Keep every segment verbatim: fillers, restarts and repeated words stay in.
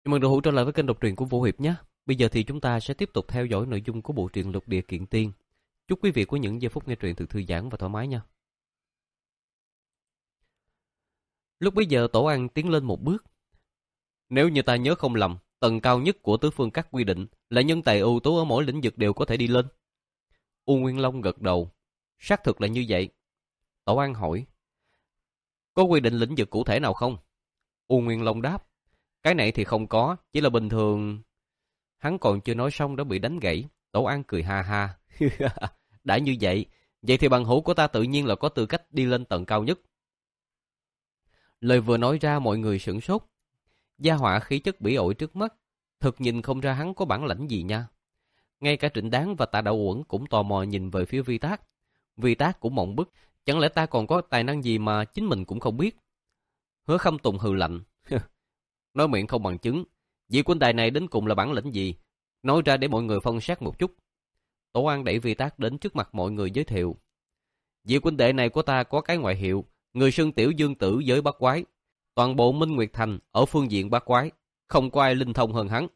Chào mừng đội hữu trở lại với kênh đọc truyện của Vũ Hiệp nhé. Bây giờ thì chúng ta sẽ tiếp tục theo dõi nội dung của bộ truyện Lục Địa Kiện Tiên. Chúc quý vị có những giây phút nghe truyện thật thư giãn và thoải mái nha. Lúc bấy giờ Tổ An tiến lên một bước. Nếu như ta nhớ không lầm, tầng cao nhất của tứ phương các quy định là nhân tài ưu tú ở mỗi lĩnh vực đều có thể đi lên. U Nguyên Long gật đầu. Xác thực là như vậy. Tổ An hỏi. Có quy định lĩnh vực cụ thể nào không? U Nguyên Long đáp. Cái này thì không có, chỉ là bình thường. Hắn còn chưa nói xong đã bị đánh gãy. Tổ An cười ha ha. Đã như vậy, vậy thì bằng hữu của ta tự nhiên là có tư cách đi lên tầng cao nhất. Lời vừa nói ra mọi người sửng sốt. Gia họa khí chất bỉ ổi trước mắt, thực nhìn không ra hắn có bản lãnh gì nha. Ngay cả Trịnh Đáng và Tạ Đạo Uẩn cũng tò mò nhìn về phía Vi Tác. Vi Tác cũng mộng bức, chẳng lẽ ta còn có tài năng gì mà chính mình cũng không biết. Hứa Khâm Tùng hừ lạnh. Nói miệng không bằng chứng, vị quân tài này đến cùng là bản lĩnh gì? Nói ra để mọi người phân xét một chút. Tổ An đẩy Vi Tác đến trước mặt mọi người giới thiệu. Vị quân đệ này của ta có cái ngoại hiệu, người xưng tiểu dương tử giới bát quái. Toàn bộ Minh Nguyệt Thành ở phương diện bát quái, không có ai linh thông hơn hắn.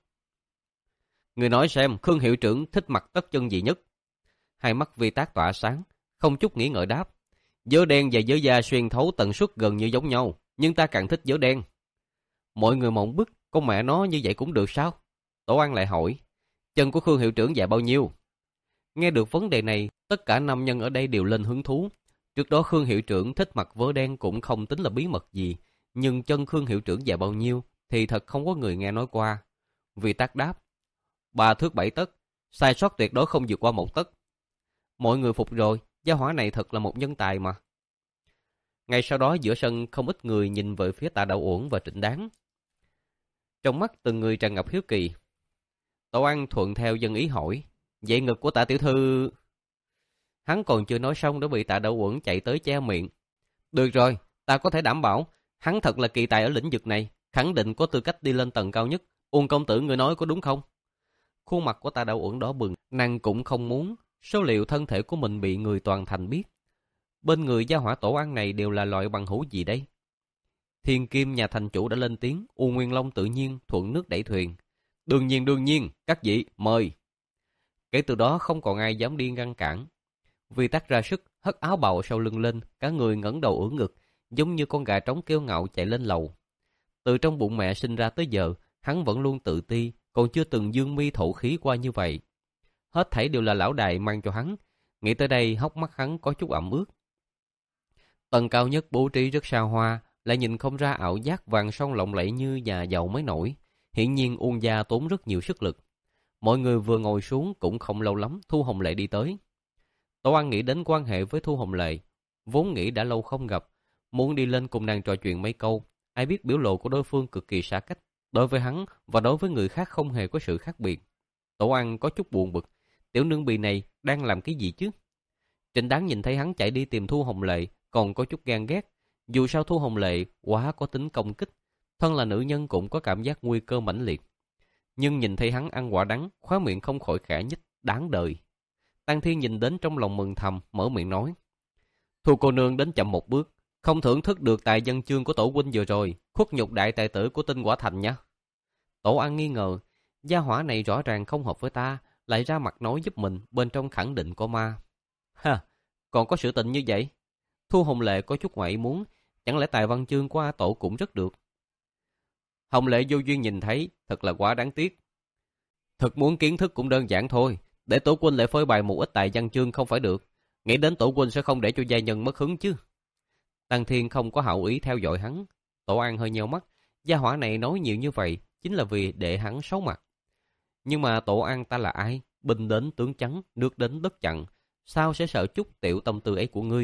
Người nói xem, Khương hiệu trưởng thích mặc tất chân gì nhất? Hai mắt Vi Tác tỏa sáng, không chút nghĩ ngợi đáp. Giới đen và giới da xuyên thấu tần suất gần như giống nhau, nhưng ta càng thích giới đen. Mọi người mộng bức, con mẹ nó như vậy cũng được sao? Tổ An lại hỏi, chân của Khương hiệu trưởng dài bao nhiêu? Nghe được vấn đề này, tất cả nam nhân ở đây đều lên hứng thú. Trước đó Khương hiệu trưởng thích mặc vớ đen cũng không tính là bí mật gì, nhưng chân Khương hiệu trưởng dài bao nhiêu thì thật không có người nghe nói qua. Vi Tác đáp, ba thước bảy tấc, sai sót tuyệt đối không vượt qua một tấc. Mọi người phục rồi, gia hỏa này thật là một nhân tài mà. Ngay sau đó giữa sân không ít người nhìn về phía Tạ Đạo Uẩn và Trịnh Đáng. Trong mắt từng người tràn ngập hiếu kỳ. Tổ An thuận theo dân ý hỏi, vậy ngực của Tạ tiểu thư... Hắn còn chưa nói xong đã bị Tạ Đạo Uẩn chạy tới che miệng. Được rồi, ta có thể đảm bảo, hắn thật là kỳ tài ở lĩnh vực này, khẳng định có tư cách đi lên tầng cao nhất. Uông công tử người nói có đúng không? Khuôn mặt của Tạ Đạo Uẩn đỏ bừng, nàng cũng không muốn số liệu thân thể của mình bị người toàn thành biết. Bên người gia hỏa Tổ An này đều là loại bằng hữu gì đây? Thiên Kim nhà thành chủ đã lên tiếng, U Nguyên Long tự nhiên thuận nước đẩy thuyền. Đương nhiên đương nhiên, các vị, mời. Kể từ đó không còn ai dám đi ngăn cản. Vi Tác ra sức, hất áo bào sau lưng lên, cả người ngẩng đầu ưỡn ngực, giống như con gà trống kiêu ngạo chạy lên lầu. Từ trong bụng mẹ sinh ra tới giờ, hắn vẫn luôn tự ti, còn chưa từng dương mi thổ khí qua như vậy. Hết thảy đều là lão đại mang cho hắn, nghĩ tới đây hốc mắt hắn có chút ẩm ướt. Tầng cao nhất bố trí rất xa hoa, lại nhìn không ra ảo giác vàng son lộng lẫy như nhà giàu mới nổi. Hiển nhiên Uông gia tốn rất nhiều sức lực. Mọi người vừa ngồi xuống cũng không lâu lắm, Thu Hồng Lệ đi tới. Tổ An nghĩ đến quan hệ với Thu Hồng Lệ, vốn nghĩ đã lâu không gặp, muốn đi lên cùng nàng trò chuyện mấy câu. Ai biết biểu lộ của đối phương cực kỳ xa cách, đối với hắn và đối với người khác không hề có sự khác biệt. Tổ An có chút buồn bực, tiểu nương bì này đang làm cái gì chứ? Trịnh Đáng nhìn thấy hắn chạy đi tìm Thu Hồng Lệ, còn có chút ghen ghét. Dù sao Thu Hồng Lệ quá có tính công kích, thân là nữ nhân cũng có cảm giác nguy cơ mãnh liệt. Nhưng nhìn thấy hắn ăn quả đắng, khóe miệng không khỏi khẽ nhích, đáng đời. Tăng Thiên nhìn đến trong lòng mừng thầm, mở miệng nói. Thu cô nương đến chậm một bước, không thưởng thức được tài dân chương của tổ huynh vừa rồi, khuất nhục đại tài tử của Tinh Quả Thành nhé. Tổ An nghi ngờ, gia hỏa này rõ ràng không hợp với ta, lại ra mặt nói giúp mình, bên trong khẳng định có ma. Ha, còn có sự tình như vậy? Thu Hồng Lệ có chút ngoại muốn, chẳng lẽ tài văn chương của A Tổ cũng rất được? Hồng Lệ vô duyên nhìn thấy, thật là quá đáng tiếc. Thật muốn kiến thức cũng đơn giản thôi, để tổ huynh lại phơi bày một ít tài văn chương không phải được. Nghĩ đến tổ huynh sẽ không để cho gia nhân mất hứng chứ. Tăng Thiên không có hảo ý theo dõi hắn. Tổ An hơi nheo mắt, gia hỏa này nói nhiều như vậy chính là vì để hắn xấu mặt. Nhưng mà Tổ An ta là ai? Binh đến tướng trắng, nước đến đất chặn, sao sẽ sợ chút tiểu tâm tư ấy của ngươi?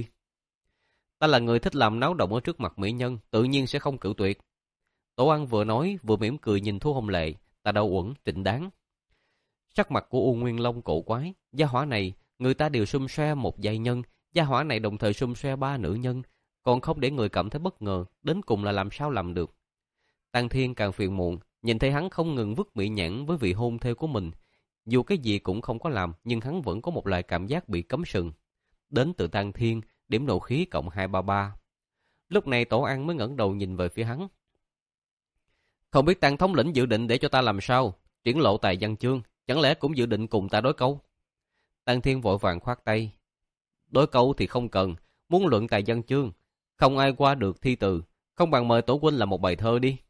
Ta là người thích làm náo động ở trước mặt mỹ nhân, tự nhiên sẽ không cự tuyệt. Tổ An vừa nói vừa mỉm cười nhìn Thu Hồng Lệ, Tạ Đạo Uẩn, Trịnh Đáng. Sắc mặt của U Nguyên Long cổ quái, gia hỏa này người ta đều xum xoe một giai nhân, gia hỏa này đồng thời xum xoe ba nữ nhân, còn không để người cảm thấy bất ngờ, đến cùng là làm sao làm được. Tăng Thiên càng phiền muộn, nhìn thấy hắn không ngừng vứt mỹ nhãn với vị hôn thê của mình. Dù cái gì cũng không có làm, nhưng hắn vẫn có một loại cảm giác bị cấm sừng. Đến từ Tăng Thiên, điểm nộ khí cộng hai trăm ba mươi ba. Lúc này Tổ An mới ngẩng đầu nhìn về phía hắn. Không biết Tăng thống lĩnh dự định để cho ta làm sao? Triển lộ tài văn chương, chẳng lẽ cũng dự định cùng ta đối câu? Tăng Thiên vội vàng khoát tay. Đối câu thì không cần, muốn luận tài văn chương, không ai qua được thi từ, không bằng mời tổ huynh làm một bài thơ đi.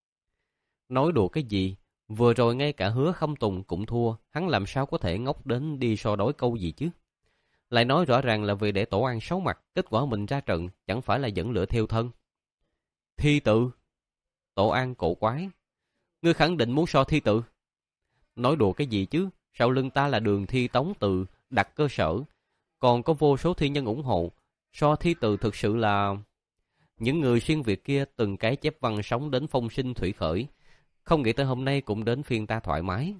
Nói đùa cái gì? Vừa rồi ngay cả Hứa Khâm Tùng cũng thua, hắn làm sao có thể ngốc đến đi so đối câu gì chứ? Lại nói rõ ràng là vì để Tổ An xấu mặt, kết quả mình ra trận chẳng phải là dẫn lửa theo thân. Thi tự? Tổ An cổ quái. Ngươi khẳng định muốn so thi tự? Nói đùa cái gì chứ? Sau lưng ta là Đường Thi Tống Tự đặt cơ sở, còn có vô số thi nhân ủng hộ. So thi tự thực sự là... Những người xuyên Việt kia từng cái chép văn sống đến phong sinh thủy khởi, không nghĩ tới hôm nay cũng đến phiên ta thoải mái.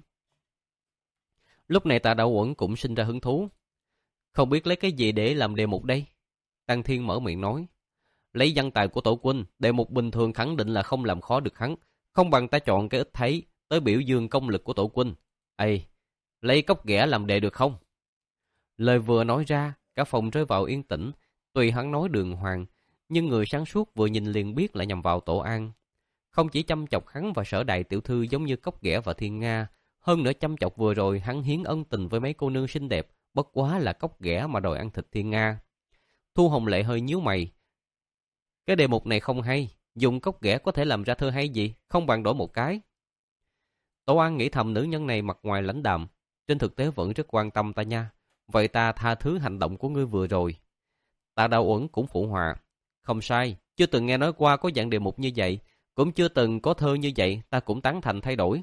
Lúc này Tạ Đạo Uẩn cũng sinh ra hứng thú. Không biết lấy cái gì để làm đề mục đây? Tăng Thiên mở miệng nói. Lấy văn tài của tổ huynh, đề mục bình thường khẳng định là không làm khó được hắn. Không bằng ta chọn cái ít thấy, tới biểu dương công lực của tổ huynh. Ây, lấy cốc ghẻ làm đề được không? Lời vừa nói ra, cả phòng rơi vào yên tĩnh. Tùy hắn nói đường hoàng, nhưng người sáng suốt vừa nhìn liền biết lại nhằm vào Tổ An. Không chỉ chăm chọc hắn và Sở Đại tiểu thư giống như Cốc Ghẻ và Thiên Nga, hơn nữa chăm chọc vừa rồi hắn hiến ân tình với mấy cô nương xinh đẹp, bất quá là Cốc Ghẻ mà đòi ăn thịt Thiên Nga. Thu Hồng Lệ hơi nhíu mày. Cái đề mục này không hay, dùng Cốc Ghẻ có thể làm ra thơ hay gì, không bằng đổi một cái. Tổ An nghĩ thầm nữ nhân này mặt ngoài lãnh đạm, trên thực tế vẫn rất quan tâm ta nha. Vậy ta tha thứ hành động của ngươi vừa rồi. Tạ Đạo Uẩn cũng phụ họa. Không sai, chưa từng nghe nói qua có dạng đề mục như vậy, cũng chưa từng có thơ như vậy, ta cũng tán thành thay đổi.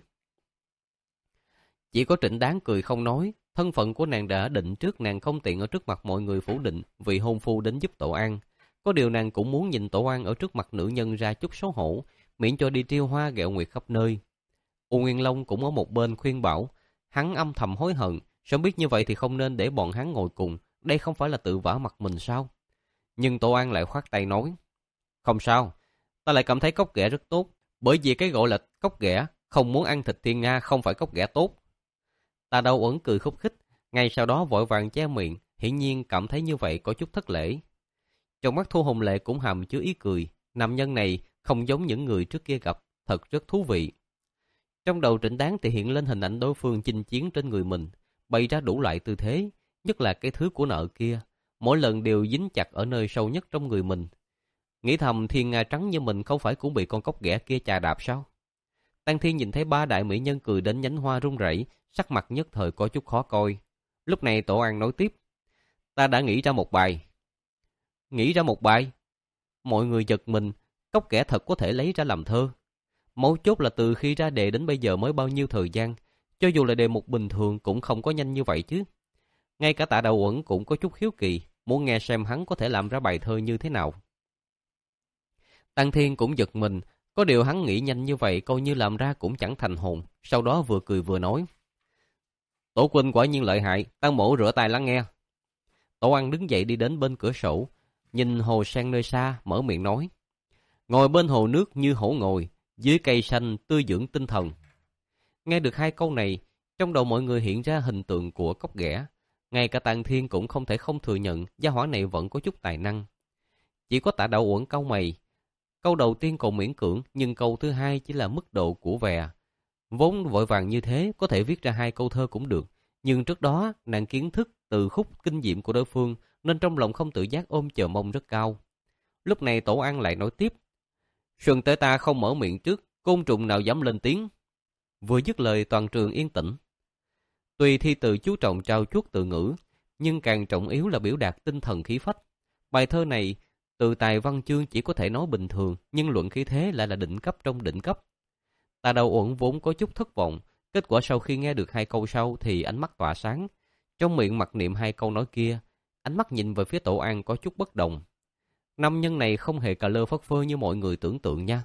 Chỉ có Trịnh Đáng cười không nói, thân phận của nàng đã định trước, nàng không tiện ở trước mặt mọi người phủ định vì hôn phu đến giúp Tổ An. Có điều nàng cũng muốn nhìn Tổ An ở trước mặt nữ nhân ra chút xấu hổ, miễn cho đi triêu hoa ghẹo nguyệt khắp nơi. U Nguyên Long cũng ở một bên khuyên bảo, hắn âm thầm hối hận, sớm biết như vậy thì không nên để bọn hắn ngồi cùng, đây không phải là tự vả mặt mình sao? Nhưng Tổ An lại khoát tay nói, không sao, ta lại cảm thấy Cốc Ghẻ rất tốt, bởi vì cái gọi là Cốc Ghẻ không muốn ăn thịt Thiên Nga không phải Cốc Ghẻ tốt. Tạ Đạo Uẩn cười khúc khích, ngay sau đó vội vàng che miệng, hiển nhiên cảm thấy như vậy có chút thất lễ. Trong mắt Thu Hồng Lệ cũng hàm chứa ý cười, nam nhân này không giống những người trước kia gặp, thật rất thú vị. Trong đầu Trịnh Đáng thì hiện lên hình ảnh đối phương chinh chiến trên người mình, bày ra đủ loại tư thế, nhất là cái thứ của nợ kia, mỗi lần đều dính chặt ở nơi sâu nhất trong người mình. Nghĩ thầm Thiên Nga trắng như mình không phải cũng bị con Cốc Ghẻ kia chà đạp sao? Tăng Thiên nhìn thấy ba đại mỹ nhân cười đến nhánh hoa run rẩy, sắc mặt nhất thời có chút khó coi. Lúc này Tổ An nói tiếp, ta đã nghĩ ra một bài. Nghĩ ra một bài? Mọi người giật mình, Cốc Ghẻ thật có thể lấy ra làm thơ. Mấu chốt là từ khi ra đề đến bây giờ mới bao nhiêu thời gian, cho dù là đề mục bình thường cũng không có nhanh như vậy chứ. Ngay cả Tạ Đạo Uẩn cũng có chút hiếu kỳ, muốn nghe xem hắn có thể làm ra bài thơ như thế nào. Tăng Thiên cũng giật mình, có điều hắn nghĩ nhanh như vậy coi như làm ra cũng chẳng thành hồn, sau đó vừa cười vừa nói. Tổ huynh quả nhiên lợi hại, Tăng mỗ rửa tay lắng nghe. Tổ An đứng dậy đi đến bên cửa sổ, nhìn hồ sen nơi xa, mở miệng nói. Ngồi bên hồ nước như hổ ngồi, dưới cây xanh tươi dưỡng tinh thần. Nghe được hai câu này, trong đầu mọi người hiện ra hình tượng của Cốc Ghẻ. Ngay cả Tăng Thiên cũng không thể không thừa nhận gia hỏa này vẫn có chút tài năng. Chỉ có Tạ Đạo Uẩn cau mày. Câu đầu tiên còn miễn cưỡng, nhưng câu thứ hai chỉ là mức độ của vè. Vốn vội vàng như thế, có thể viết ra hai câu thơ cũng được. Nhưng trước đó, nàng kiến thức từ khúc kinh diệm của đối phương, nên trong lòng không tự giác ôm chờ mong rất cao. Lúc này Tổ An lại nói tiếp. Xuân tới ta không mở miệng trước, côn trùng nào dám lên tiếng. Vừa dứt lời toàn trường yên tĩnh. Tuy thi từ chú trọng trao chuốt từ ngữ, nhưng càng trọng yếu là biểu đạt tinh thần khí phách. Bài thơ này, từ tài văn chương chỉ có thể nói bình thường, nhưng luận khí thế lại là đỉnh cấp trong đỉnh cấp. Tạ Đạo Uẩn vốn có chút thất vọng, kết quả sau khi nghe được hai câu sau thì ánh mắt tỏa sáng. Trong miệng mặc niệm hai câu nói kia, ánh mắt nhìn về phía Tổ An có chút bất đồng. Nam nhân này không hề cà lơ phất phơ như mọi người tưởng tượng nha.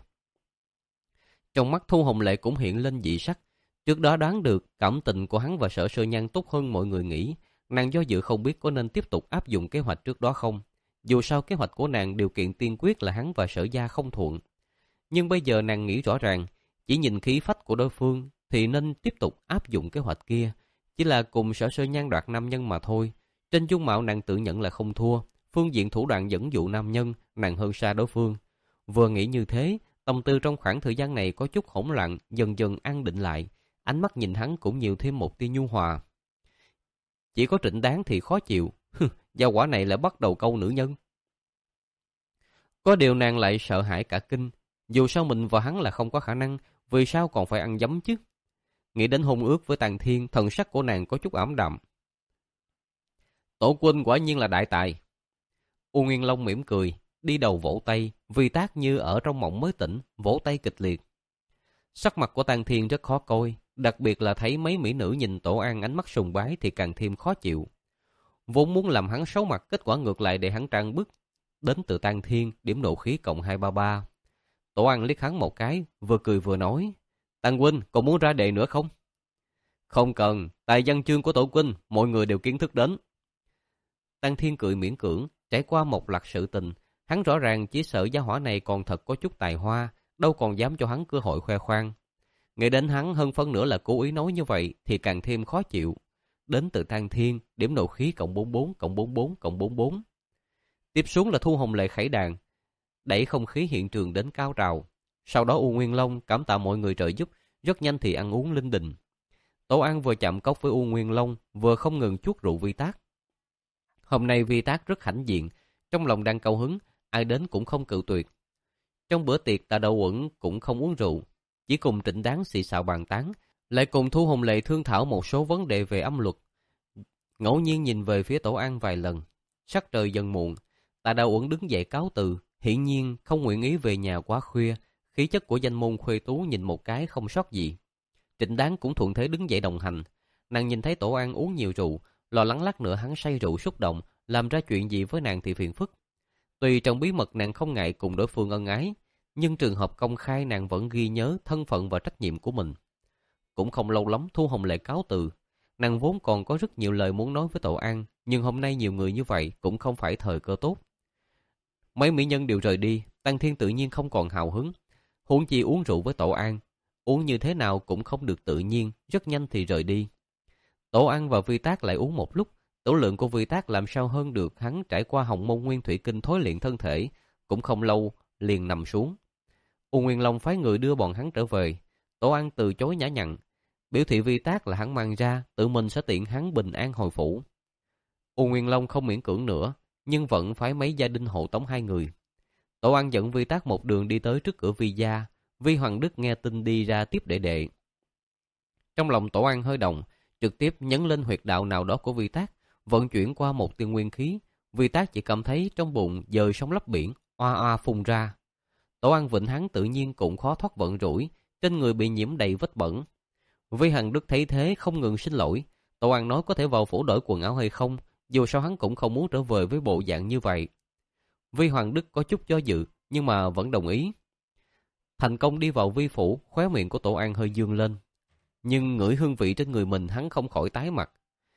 Trong mắt Thu Hồng Lệ cũng hiện lên dị sắc. Trước đó đoán được cảm tình của hắn và Sở Sơ Nhan tốt hơn mọi người nghĩ. Nàng do dự không biết có nên tiếp tục áp dụng kế hoạch trước đó không. Dù sao kế hoạch của nàng điều kiện tiên quyết là hắn và Sở Gia không thuận. Nhưng bây giờ nàng nghĩ rõ ràng, chỉ nhìn khí phách của đối phương thì nên tiếp tục áp dụng kế hoạch kia. Chỉ là cùng Sở Sơ Nhan đoạt nam nhân mà thôi. Trên dung mạo nàng tự nhận là không thua. Phương diện thủ đoạn dẫn dụ nam nhân, nàng hơn xa đối phương. Vừa nghĩ như thế, Tâm tư trong khoảng thời gian này có chút hỗn loạn, dần dần an định lại, ánh mắt nhìn hắn cũng nhiều thêm một tia nhu hòa. Chỉ có Trịnh Đáng thì khó chịu, gia quả này lại bắt đầu câu nữ nhân. Có điều nàng lại sợ hãi cả kinh, dù sao mình và hắn là không có khả năng, vì sao còn phải ăn giấm chứ? Nghĩ đến hôn ước với Tàn Thiên, thần sắc của nàng có chút ảm đạm. Tổ huynh quả nhiên là đại tài. U Nguyên Long mỉm cười, đi đầu vỗ tay, Vi Tác như ở trong mộng mới tỉnh, vỗ tay kịch liệt. Sắc mặt của Tàn Thiên rất khó coi, đặc biệt là thấy mấy mỹ nữ nhìn Tổ An ánh mắt sùng bái thì càng thêm khó chịu. Vốn muốn làm hắn xấu mặt, kết quả ngược lại để hắn trang bức. Đến từ Tàn Thiên, điểm nộ khí cộng hai ba ba. Tổ An liếc hắn một cái, vừa cười vừa nói, Tàn huynh, còn muốn ra đề nữa không? Không cần, tài văn chương của Tổ huynh, mọi người đều kiến thức đến. Tàn Thiên cười miễn cưỡng, trải qua một loạt sự tình, hắn rõ ràng chỉ sợ gia hỏa này còn thật có chút tài hoa, đâu còn dám cho hắn cơ hội khoe khoang. Nghĩ đến hắn hơn phân nửa là cố ý nói như vậy thì càng thêm khó chịu. Đến từ Tàn Thiên, điểm nộ khí cộng bốn mươi bốn, cộng bốn mươi bốn, cộng bốn mươi bốn. Tiếp xuống là Thu Hồng Lệ khải đàn, đẩy không khí hiện trường đến cao trào. Sau đó U Nguyên Long cảm tạ mọi người trợ giúp, rất nhanh thì ăn uống linh đình. Tổ An vừa chạm cốc với U Nguyên Long, vừa không ngừng chuốt rượu Vi Tác. Hôm nay Vi Tác rất hãnh diện, trong lòng đang cao hứng, ai đến cũng không cự tuyệt. Trong bữa tiệc Tạ Đậu Uẩn cũng không uống rượu, chỉ cùng Trịnh Đáng xì xào bàn tán, lại cùng Thu Hồng Lệ thương thảo một số vấn đề về âm luật. Ngẫu nhiên nhìn về phía Tổ An vài lần. Sắc trời dần muộn, Tạ Đậu Uẩn đứng dậy cáo từ, hiển nhiên không nguyện ý về nhà quá khuya. Khí chất của danh môn khuê tú nhìn một cái không sót gì. Trịnh Đáng cũng thuận thế đứng dậy đồng hành. Nàng nhìn thấy Tổ An uống nhiều rượu, lo lắng lát nữa hắn say rượu xúc động, làm ra chuyện gì với nàng thì phiền phức. Tuy trong bí mật nàng không ngại cùng đối phương ân ái, nhưng trường hợp công khai nàng vẫn ghi nhớ thân phận và trách nhiệm của mình. Cũng không lâu lắm Thu Hồng Lệ cáo từ. Nàng vốn còn có rất nhiều lời muốn nói với Tổ An, nhưng hôm nay nhiều người như vậy cũng không phải thời cơ tốt. Mấy mỹ nhân đều rời đi, Tàn Thiên tự nhiên không còn hào hứng. Huống chi uống rượu với Tổ An, uống như thế nào cũng không được tự nhiên, rất nhanh thì rời đi. Tổ An và Vi Tác lại uống một lúc, tửu lượng của Vi Tác làm sao hơn được hắn trải qua Hồng Môn Nguyên Thủy Kinh thối luyện thân thể, cũng không lâu liền nằm xuống. U Nguyên Long phái người đưa bọn hắn trở về. Tổ An từ chối nhã nhặn, biểu thị Vi Tác là hắn mang ra, tự mình sẽ tiện hắn bình an hồi phủ. U Nguyên Long không miễn cưỡng nữa, nhưng vẫn phái mấy gia đình hộ tống hai người. Tổ An dẫn Vi Tác một đường đi tới trước cửa Vi gia. Vi Hoàng Đức nghe tin đi ra tiếp đệ đệ. Trong lòng Tổ An hơi động, trực tiếp nhấn lên huyệt đạo nào đó của Vi Tác, vận chuyển qua một tiên nguyên khí. Vi Tác chỉ cảm thấy trong bụng dời sóng lấp biển, oa oa phun ra. Tổ An vịnh hắn tự nhiên cũng khó thoát vận rủi, trên người bị nhiễm đầy vết bẩn. Vi Hoàng Đức thấy thế không ngừng xin lỗi. Tổ An nói có thể vào phủ đổi quần áo hay không, dù sao hắn cũng không muốn trở về với bộ dạng như vậy. Vi Hoàng Đức có chút do dự, nhưng mà vẫn đồng ý. Thành công đi vào Vi phủ, khóe miệng của Tổ An hơi dương lên. Nhưng ngửi hương vị trên người mình hắn không khỏi tái mặt.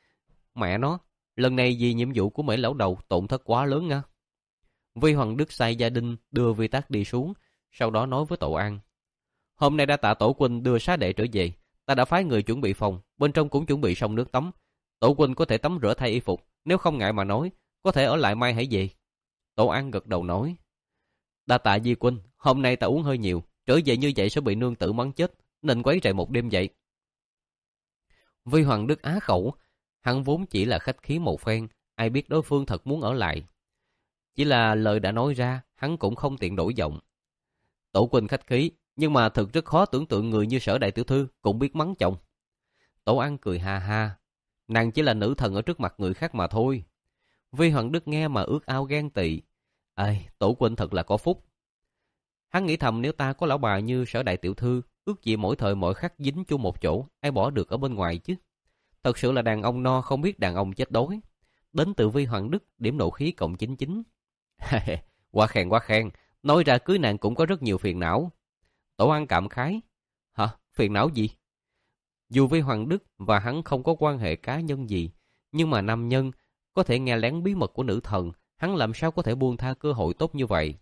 Mẹ nó, lần này vì nhiệm vụ của Mễ lão đầu tổn thất quá lớn nha. Vi Hoàng Đức sai gia đình đưa Vi Tác đi xuống, sau đó nói với Tổ An. Hôm nay đã tạ Tổ huynh đưa xá đệ trở về, ta đã phái người chuẩn bị phòng, bên trong cũng chuẩn bị xong nước tắm. Tổ huynh có thể tắm rửa thay y phục, nếu không ngại mà nói, có thể ở lại mai hãy về. Tổ An gật đầu nói. Đa tạ Di huynh, hôm nay ta uống hơi nhiều, trở về như vậy sẽ bị nương tử mắng chết, nên quấy rầy một đêm vậy. Vi Hoàng Đức á khẩu, hắn vốn chỉ là khách khí một phen, ai biết đối phương thật muốn ở lại. Chỉ là lời đã nói ra, hắn cũng không tiện đổi giọng. Tổ huynh khách khí, nhưng mà thực rất khó tưởng tượng người như Sở đại tiểu thư cũng biết mắng chồng. Tổ An cười ha ha, nàng chỉ là nữ thần ở trước mặt người khác mà thôi. Vi Hoàng Đức nghe mà ước ao ghen tị. Ây, Tổ huynh thật là có phúc. Hắn nghĩ thầm nếu ta có lão bà như Sở đại tiểu thư, ước gì mỗi thời mỗi khắc dính chung một chỗ, ai bỏ được ở bên ngoài chứ. Thật sự là đàn ông no không biết đàn ông chết đói. Đến từ Vi Hoàng Đức, điểm nộ khí cộng chín mươi chín. Quá khen quá khen, nói ra cưới nàng cũng có rất nhiều phiền não. Tổ An cảm khái. Hả, phiền não gì? Dù Vi Hoàng Đức và hắn không có quan hệ cá nhân gì, nhưng mà nam nhân có thể nghe lén bí mật của nữ thần, hắn làm sao có thể buông tha cơ hội tốt như vậy?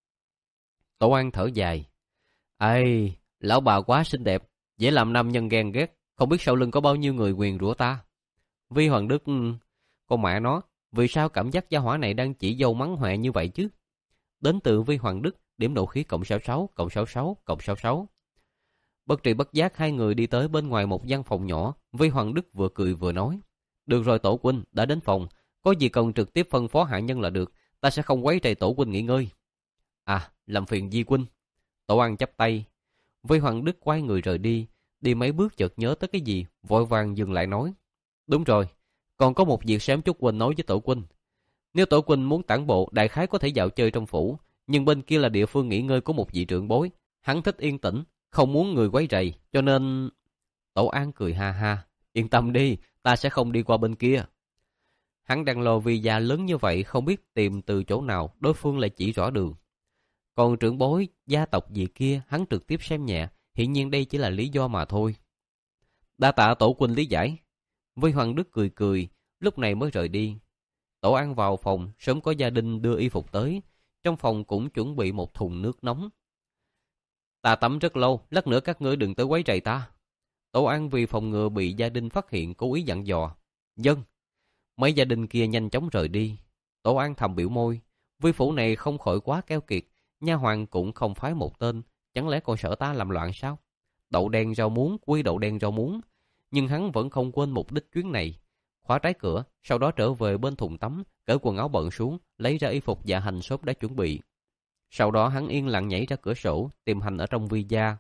Tổ An thở dài. Ây, lão bà quá xinh đẹp, dễ làm nam nhân ghen ghét, không biết sau lưng có bao nhiêu người nguyền rủa ta. Vi Hoàng Đức, con mẹ nó, vì sao cảm giác gia hỏa này đang chỉ dâu mắng họa như vậy chứ? Đến từ Vi Hoàng Đức, điểm nộ khí cộng sáu sáu, cộng sáu sáu, cộng sáu sáu. Bất tri bất giác hai người đi tới bên ngoài một gian phòng nhỏ, Vi Hoàng Đức vừa cười vừa nói. Được rồi Tổ huynh, đã đến phòng, có gì cần trực tiếp phân phó hạ nhân là được, ta sẽ không quấy rầy Tổ huynh nghỉ ngơi. À, làm phiền Di huynh. Tổ An chắp tay. Vi Hoàng Đức quay người rời đi, đi mấy bước chợt nhớ tới cái gì, vội vàng dừng lại nói. Đúng rồi, còn có một việc sớm chút huynh nói với Tổ huynh. Nếu Tổ huynh muốn tản bộ, đại khái có thể dạo chơi trong phủ, nhưng bên kia là địa phương nghỉ ngơi của một vị trưởng bối, hắn thích yên tĩnh, không muốn người quấy rầy, cho nên... Tổ An cười ha ha, yên tâm đi, ta sẽ không đi qua bên kia. Hắn đang lo visa lớn như vậy, không biết tìm từ chỗ nào, đối phương lại chỉ rõ đường. Còn trưởng bối, gia tộc gì kia, hắn trực tiếp xem nhẹ, hiển nhiên đây chỉ là lý do mà thôi. Đa tạ Tổ huynh lý giải. Vi Hoàng Đức cười cười, lúc này mới rời đi. Tổ An vào phòng, sớm có gia đình đưa y phục tới, trong phòng cũng chuẩn bị một thùng nước nóng. Ta tắm rất lâu, lát nữa các ngươi đừng tới quấy rầy ta. Tổ An vì phòng ngừa bị gia đình phát hiện cố ý dặn dò. Dân. Mấy gia đình kia nhanh chóng rời đi. Tổ An thầm biểu môi, Vi phủ này không khỏi quá keo kiệt, nha hoàn cũng không phái một tên, chẳng lẽ còn sợ ta làm loạn sao? Đậu đen rau muống, quy đậu đen rau muống. Nhưng hắn vẫn không quên mục đích chuyến này. Khóa trái cửa, sau đó trở về bên thùng tắm, cởi quần áo bận xuống, lấy ra y phục dạ hành sớm đã chuẩn bị. Sau đó hắn yên lặng nhảy ra cửa sổ, tìm hành ở trong vi gia.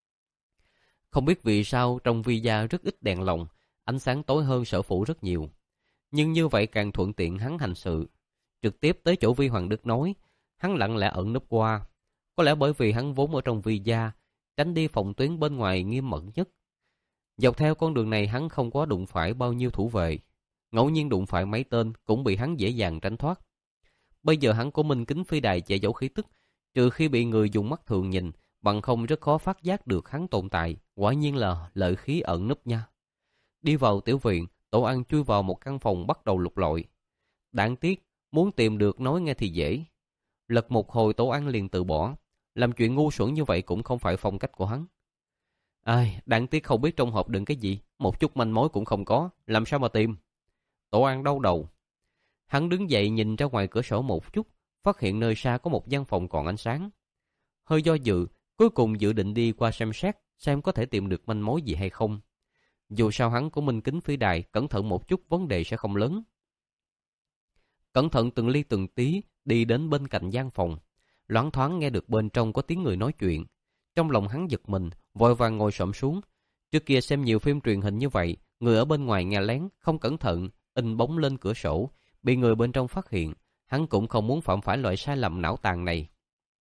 Không biết vì sao trong vi gia rất ít đèn lồng, ánh sáng tối hơn sở phủ rất nhiều. Nhưng như vậy càng thuận tiện hắn hành sự. Trực tiếp tới chỗ Vi Hoàng Đức nói, hắn lặng lẽ ẩn núp qua. Có lẽ bởi vì hắn vốn ở trong vi gia, tránh đi phòng tuyến bên ngoài nghiêm mật nhất. Dọc theo con đường này hắn không có đụng phải bao nhiêu thủ vệ. Ngẫu nhiên đụng phải mấy tên cũng bị hắn dễ dàng tránh thoát. Bây giờ hắn có minh kính phi đài che giấu khí tức, trừ khi bị người dùng mắt thường nhìn, bằng không rất khó phát giác được hắn tồn tại, quả nhiên là lợi khí ẩn núp nha. Đi vào tiểu viện, Tổ An chui vào một căn phòng bắt đầu lục lọi. Đáng tiếc, muốn tìm được nói nghe thì dễ. Lật một hồi Tổ An liền từ bỏ, làm chuyện ngu xuẩn như vậy cũng không phải phong cách của hắn. Ai, đáng tiếc không biết trong hộp đựng cái gì, một chút manh mối cũng không có, làm sao mà tìm. Tổ An đau đầu. Hắn đứng dậy nhìn ra ngoài cửa sổ một chút, phát hiện nơi xa có một gian phòng còn ánh sáng. Hơi do dự, cuối cùng dự định đi qua xem xét, xem có thể tìm được manh mối gì hay không. Dù sao hắn có minh kính phi đài, cẩn thận một chút vấn đề sẽ không lớn. Cẩn thận từng ly từng tí, đi đến bên cạnh gian phòng. Loáng thoáng nghe được bên trong có tiếng người nói chuyện. Trong lòng hắn giật mình, vội vàng ngồi xổm xuống. Trước kia xem nhiều phim truyền hình như vậy, người ở bên ngoài nghe lén, không cẩn thận, in bóng lên cửa sổ, bị người bên trong phát hiện. Hắn cũng không muốn phạm phải loại sai lầm não tàn này.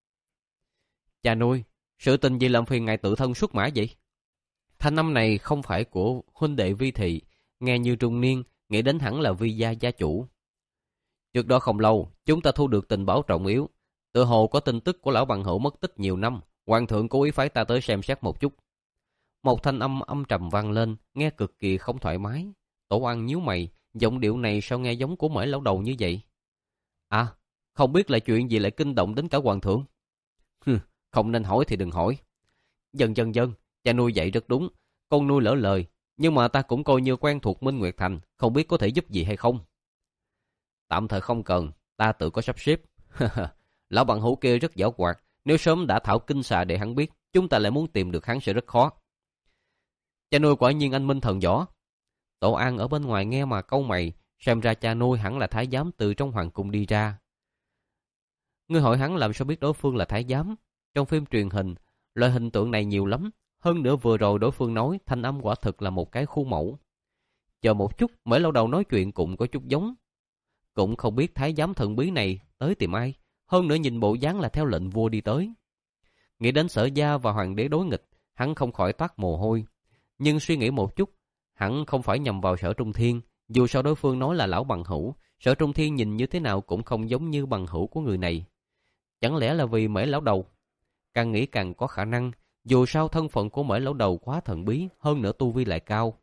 Cha nuôi, sự tình gì làm phiền ngài tự thân xuất mã vậy? Thanh âm này không phải của huynh đệ Vi thị, nghe như trung niên, nghĩ đến hẳn là Vi gia gia chủ. Trước đó không lâu, chúng ta thu được tình báo trọng yếu. Tựa hồ có tin tức của lão bằng hữu mất tích nhiều năm, hoàng thượng cố ý phái ta tới xem xét một chút. Một thanh âm âm trầm vang lên, nghe cực kỳ không thoải mái. Tổ An nhíu mày, giọng điệu này sao nghe giống của Mễ lão đầu như vậy? À, không biết là chuyện gì lại kinh động đến cả hoàng thượng? Hừ, không nên hỏi thì đừng hỏi. Dần dần dần, cha nuôi dạy rất đúng, con nuôi lỡ lời, nhưng mà ta cũng coi như quen thuộc Minh Nguyệt Thành, không biết có thể giúp gì hay không. Tạm thời không cần, ta tự có sắp xếp. Lão bằng hữu kia rất giảo hoạt, nếu sớm đã thảo kinh xà để hắn biết, chúng ta lại muốn tìm được hắn sẽ rất khó. Cha nuôi quả nhiên anh minh thần võ. Tổ An ở bên ngoài nghe mà cau mày, xem ra cha nuôi hẳn là thái giám từ trong hoàng cung đi ra. Ngươi hỏi hắn làm sao biết đối phương là thái giám? Trong phim truyền hình, loại hình tượng này nhiều lắm. Hơn nữa vừa rồi đối phương nói thanh âm quả thực là một cái khuôn mẫu. Chờ một chút, Mễ lão đầu nói chuyện cũng có chút giống. Cũng không biết thái giám thần bí này tới tìm ai. Hơn nữa nhìn bộ dáng là theo lệnh vua đi tới. Nghĩ đến Sở gia và hoàng đế đối nghịch, hắn không khỏi toát mồ hôi. Nhưng suy nghĩ một chút, hắn không phải nhầm vào Sở Trung Thiên. Dù sao đối phương nói là lão bằng hữu, Sở Trung Thiên nhìn như thế nào cũng không giống như bằng hữu của người này. Chẳng lẽ là vì Mễ lão đầu? Càng nghĩ càng có khả năng. Dù sao thân phận của Mễ lão đầu quá thần bí, hơn nữa tu vi lại cao.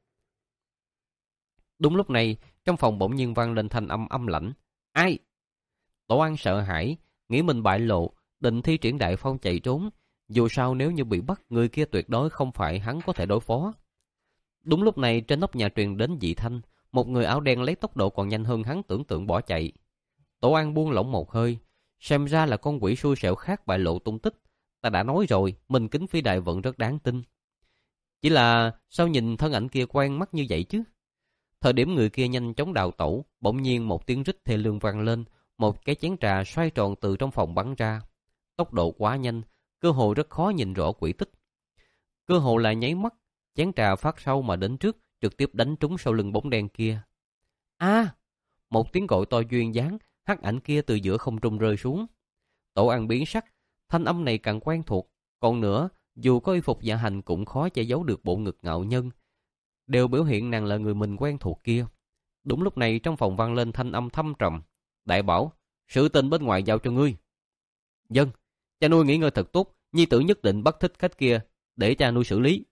Đúng lúc này, trong phòng bỗng nhiên vang lên thanh âm âm lãnh. Ai? Tổ An sợ hãi, nghĩ mình bại lộ, định thi triển đại phong chạy trốn. Dù sao nếu như bị bắt, người kia tuyệt đối không phải hắn có thể đối phó. Đúng lúc này trên nóc nhà truyền đến dị thanh, một người áo đen lấy tốc độ còn nhanh hơn hắn tưởng tượng bỏ chạy. Tổ An buông lỏng một hơi, Xem ra là con quỷ xui xẻo khác bại lộ tung tích. Ta đã nói rồi, Minh Kính Phi Đại Vận rất đáng tin. Chỉ là sao nhìn thân ảnh kia quen mắt như vậy chứ? Thời điểm người kia nhanh chóng đào tẩu, bỗng nhiên một tiếng rít thê lương vang lên, một cái chén trà xoay tròn từ trong phòng bắn ra. Tốc độ quá nhanh, cơ hồ rất khó nhìn rõ quỷ tích. Cơ hồ là nháy mắt, chén trà phát sau mà đến trước, trực tiếp đánh trúng sau lưng bóng đen kia. A! Một tiếng gọi to duyên dáng, hắc ảnh kia từ giữa không trung rơi xuống. Tổ An biến sắc, thanh âm này càng quen thuộc. Còn nữa, dù có y phục dạ hành cũng khó che giấu được bộ ngực ngạo nhân, đều biểu hiện nàng là người mình quen thuộc kia. Đúng lúc này trong phòng vang lên thanh âm thâm trầm. Đại Bảo, sự tình bên ngoài giao cho ngươi. Dân, cha nuôi nghỉ ngơi thật tốt, nhi tử nhất định bắt thích khách kia, để cha nuôi xử lý.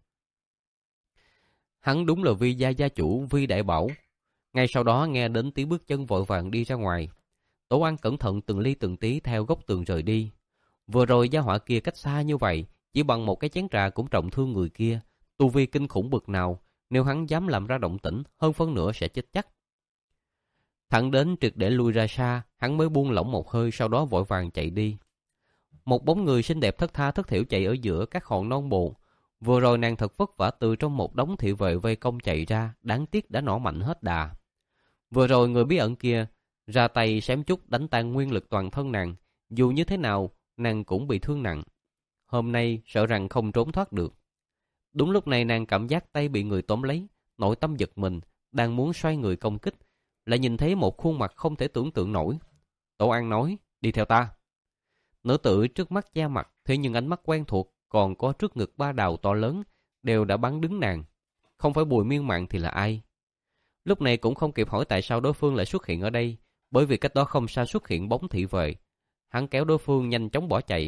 Hắn đúng là Vi gia gia chủ Vi Đại Bảo. Ngay sau đó nghe đến tiếng bước chân vội vàng đi ra ngoài. Tổ An cẩn thận từng ly từng tí theo góc tường rời đi. Vừa rồi gia họa kia cách xa như vậy, chỉ bằng một cái chén trà cũng trọng thương người kia. Tu vi kinh khủng bực nào, nếu hắn dám làm ra động tĩnh, hơn phân nửa sẽ chết chắc. Thẳng đến triệt để lui ra xa, hắn mới buông lỏng một hơi, sau đó vội vàng chạy đi. Một bóng người xinh đẹp thất tha thất thểu chạy ở giữa các hòn non bộ. Vừa rồi nàng thật vất vả từ trong một đống thị vệ vây công chạy ra, đáng tiếc đã nỏ mạnh hết đà. Vừa rồi người bí ẩn kia ra tay xém chút đánh tan nguyên lực toàn thân nàng, dù như thế nào nàng cũng bị thương nặng. Hôm nay sợ rằng không trốn thoát được. Đúng lúc này nàng cảm giác tay bị người tóm lấy, nội tâm giật mình, đang muốn xoay người công kích, lại nhìn thấy một khuôn mặt không thể tưởng tượng nổi. Tổ An nói, đi theo ta. Nữ tử trước mắt da mặt, thế nhưng ánh mắt quen thuộc, còn có trước ngực ba đào to lớn, đều đã bắn đứng nàng. Không phải Bùi Miên Mạn thì là ai? Lúc này cũng không kịp hỏi tại sao đối phương lại xuất hiện ở đây, bởi vì cách đó không xa xuất hiện bóng thị vệ. Hắn kéo đối phương nhanh chóng bỏ chạy.